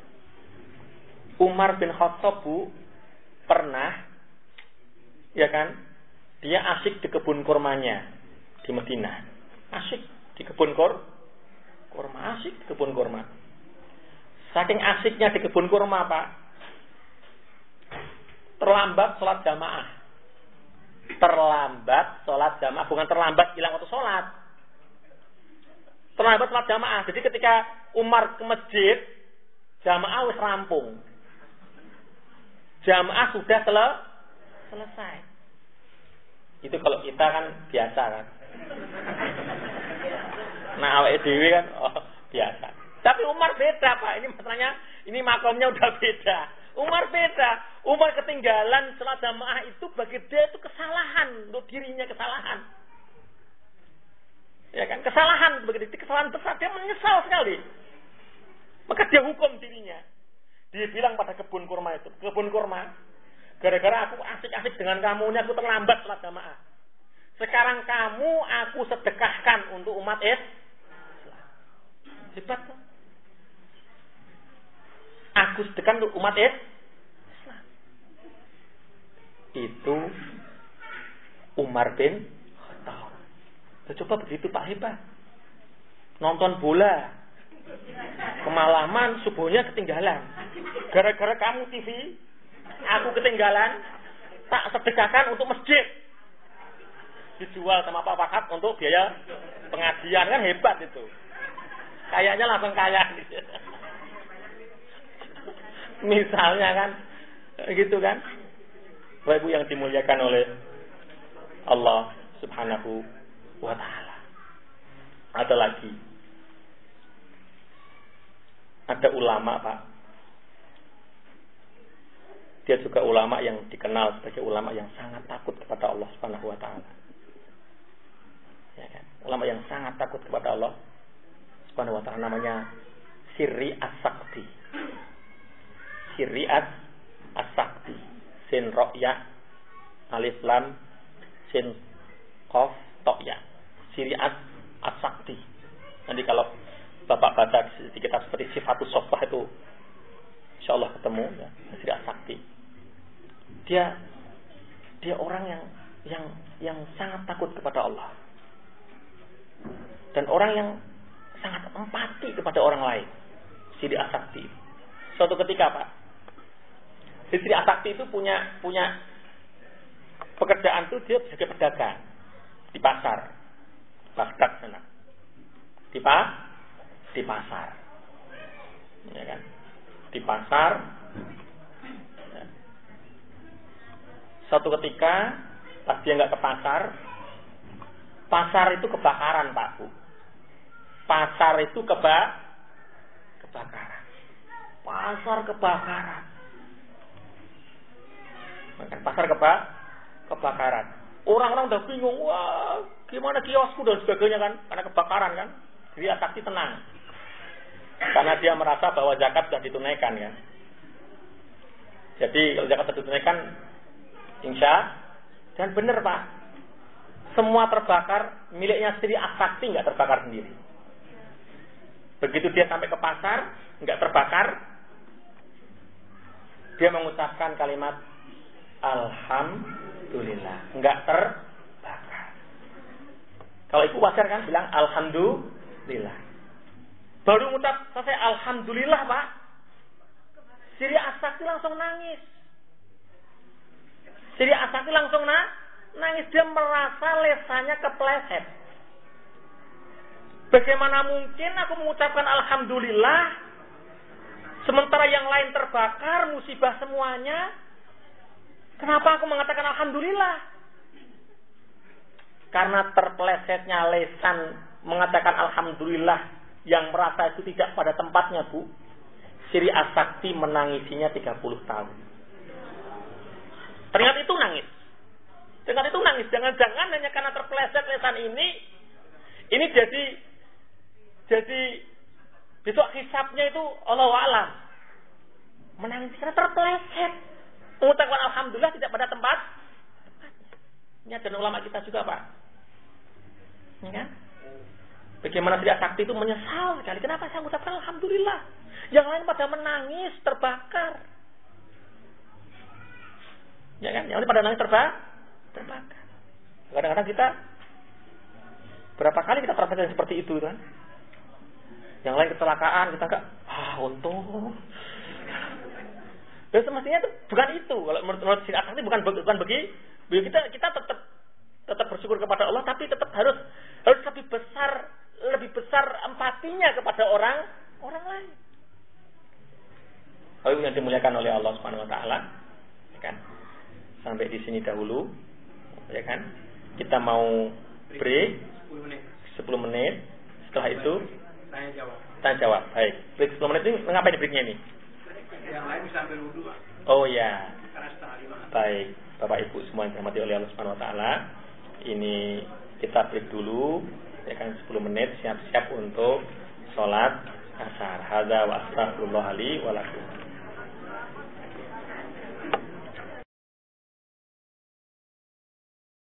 Umar bin Khattab pernah, ya kan, dia asyik di kebun kurmanya di Madinah. Asyik di kebun kurma, asyik di kebun kurma. Saking asyiknya di kebun kurma, Pak, terlambat sholat jamaah. terlambat sholat jamaah, bukan terlambat hilang waktu sholat. Terlambat sholat jamaah. Jadi ketika Umar ke masjid, jamaah wis rampung. Jamaah sudah selesai. Itu kalau kita kan biasa kan. Nah, awake dhewe kan biasa. Tapi Umar beda, Pak. Ini masalahnya, ini makomnya udah beda. Umar beda. Umar ketinggalan sholat jamaah itu bagi dia itu kesalahan, untuk dirinya kesalahan. Ya kan, kesalahan bagi dia, kesalahan besar, dia menyesal sekali. Maka dia hukum dirinya. Dia bilang pada kebun kurma itu, kebun kurma, gara-gara aku asik-asik dengan kamu, ini aku terlambat sholat jamaah. Sekarang kamu aku sedekahkan untuk umat Islam. Hebat kan? Aku sedekahkan untuk umat Islam. Itu Umar bin Khattab. Coba begitu Pak, hebat. Nonton bola, kemalaman, subuhnya ketinggalan. Gara-gara kamu TV, aku ketinggalan, tak sedekahkan untuk masjid. Dijual sama Pak Wakaf untuk biaya pengajian, kan hebat itu. Kayaknya langsung kaya. Misalnya kan, gitu kan. Bapak Ibu yang dimuliakan oleh Allah Subhanahu wa Ta'ala. Ada lagi. Ada ulama, Pak. Dia juga ulama yang dikenal sebagai ulama yang sangat takut kepada Allah Subhanahu wa Ta'ala. Ya kan? Ulama yang sangat takut kepada Allah Subhanahu wa Ta'ala, namanya Sirri As-Sakti. Sirri As-Sakti. Sin Ro Ya, Alif Lam, Sin Qaf Tok Ya. Sirri As-Sakti. Nanti kalau Bapak baca di kitab seperti Sifatus Sofah itu, insyaallah ketemu ya, Sirri As-Sakti. Dia orang yang sangat takut kepada Allah. Dan orang yang sangat empati kepada orang lain. Sirri As-Sakti. Suatu ketika, Pak, Sirri As-Sakti itu punya pekerjaan itu, dia sebagai pedagang di pasar. Baghdad sana. Di pasar. Ya kan? Di pasar. Ya. Suatu ketika pas dia nggak ke pasar itu kebakaran, Pak Bu. Pasar itu kebakaran. Pasar kebakaran. Pasar kebakaran. Orang-orang udah bingung, wah, gimana kiosku dan sebagainya kan, karena kebakaran kan. Jadi As-Sakti tenang. Karena dia merasa bahwa zakat sudah ditunaikan ya. Jadi kalau zakat sudah ditunaikan, dan benar Pak, semua terbakar, miliknya sendiri As-Sakti nggak terbakar sendiri. Begitu dia sampai ke pasar, nggak terbakar, dia mengucapkan kalimat Alhamdulillah, nggak terbakar. Kalau itu wajar kan, bilang Alhamdulillah. Baru mengucap selesai Alhamdulillah, Pak, Sirri As-Sakti langsung nangis. Sirri As-Sakti langsung nangis. Dia merasa lesanya kepleset. Bagaimana mungkin aku mengucapkan Alhamdulillah, sementara yang lain terbakar, musibah semuanya. Kenapa aku mengatakan Alhamdulillah? Karena terplesetnya lesan mengatakan Alhamdulillah yang merasa itu tidak pada tempatnya, Bu. Sirri As-Sakti menangisinya 30 tahun. Ternyata itu nangis. Jangan-jangan hanya karena terpleset lesan ini jadi besok hisabnya itu Allahu a'lam. Menangis karena terpleset. Mengucapkan Alhamdulillah tidak pada tempat. Ini ada ulama kita juga, Pak. Ya kan? Bagaimana Sirri As-Sakti itu menyesal sekali. Kenapa saya mengucapkan Alhamdulillah? Yang lain pada menangis, terbakar. Ya kan? Yang lain pada menangis, terbakar. Kadang-kadang kita, berapa kali kita perhatikan seperti itu kan? Yang lain kecelakaan, kita enggak, untung. Dan semestinya itu bukan itu. Kalau menurut Sirri As-Sakti bukan Kita tetap bersyukur kepada Allah, tapi tetap harus lebih besar empatinya kepada orang lain. Hal yang dimuliakan oleh Allah Subhanahu wa taala, ya kan? Sampai di sini dahulu, ya kan? Kita mau break 10 menit. Setelah itu tanya jawab. Baik. Break 10 menit ini ngapain breaknya ini?
Yang lain bisa ambil wudu, Pak.
Oh ya.
Karena setengah 5.
Baik, Bapak Ibu semua yang dirahmati oleh Allah Subhanahu wa taala. Ini kita break dulu, ya kan 10 menit siap-siap untuk sholat asar. Hadza wa astaghfirullah li wa lakum.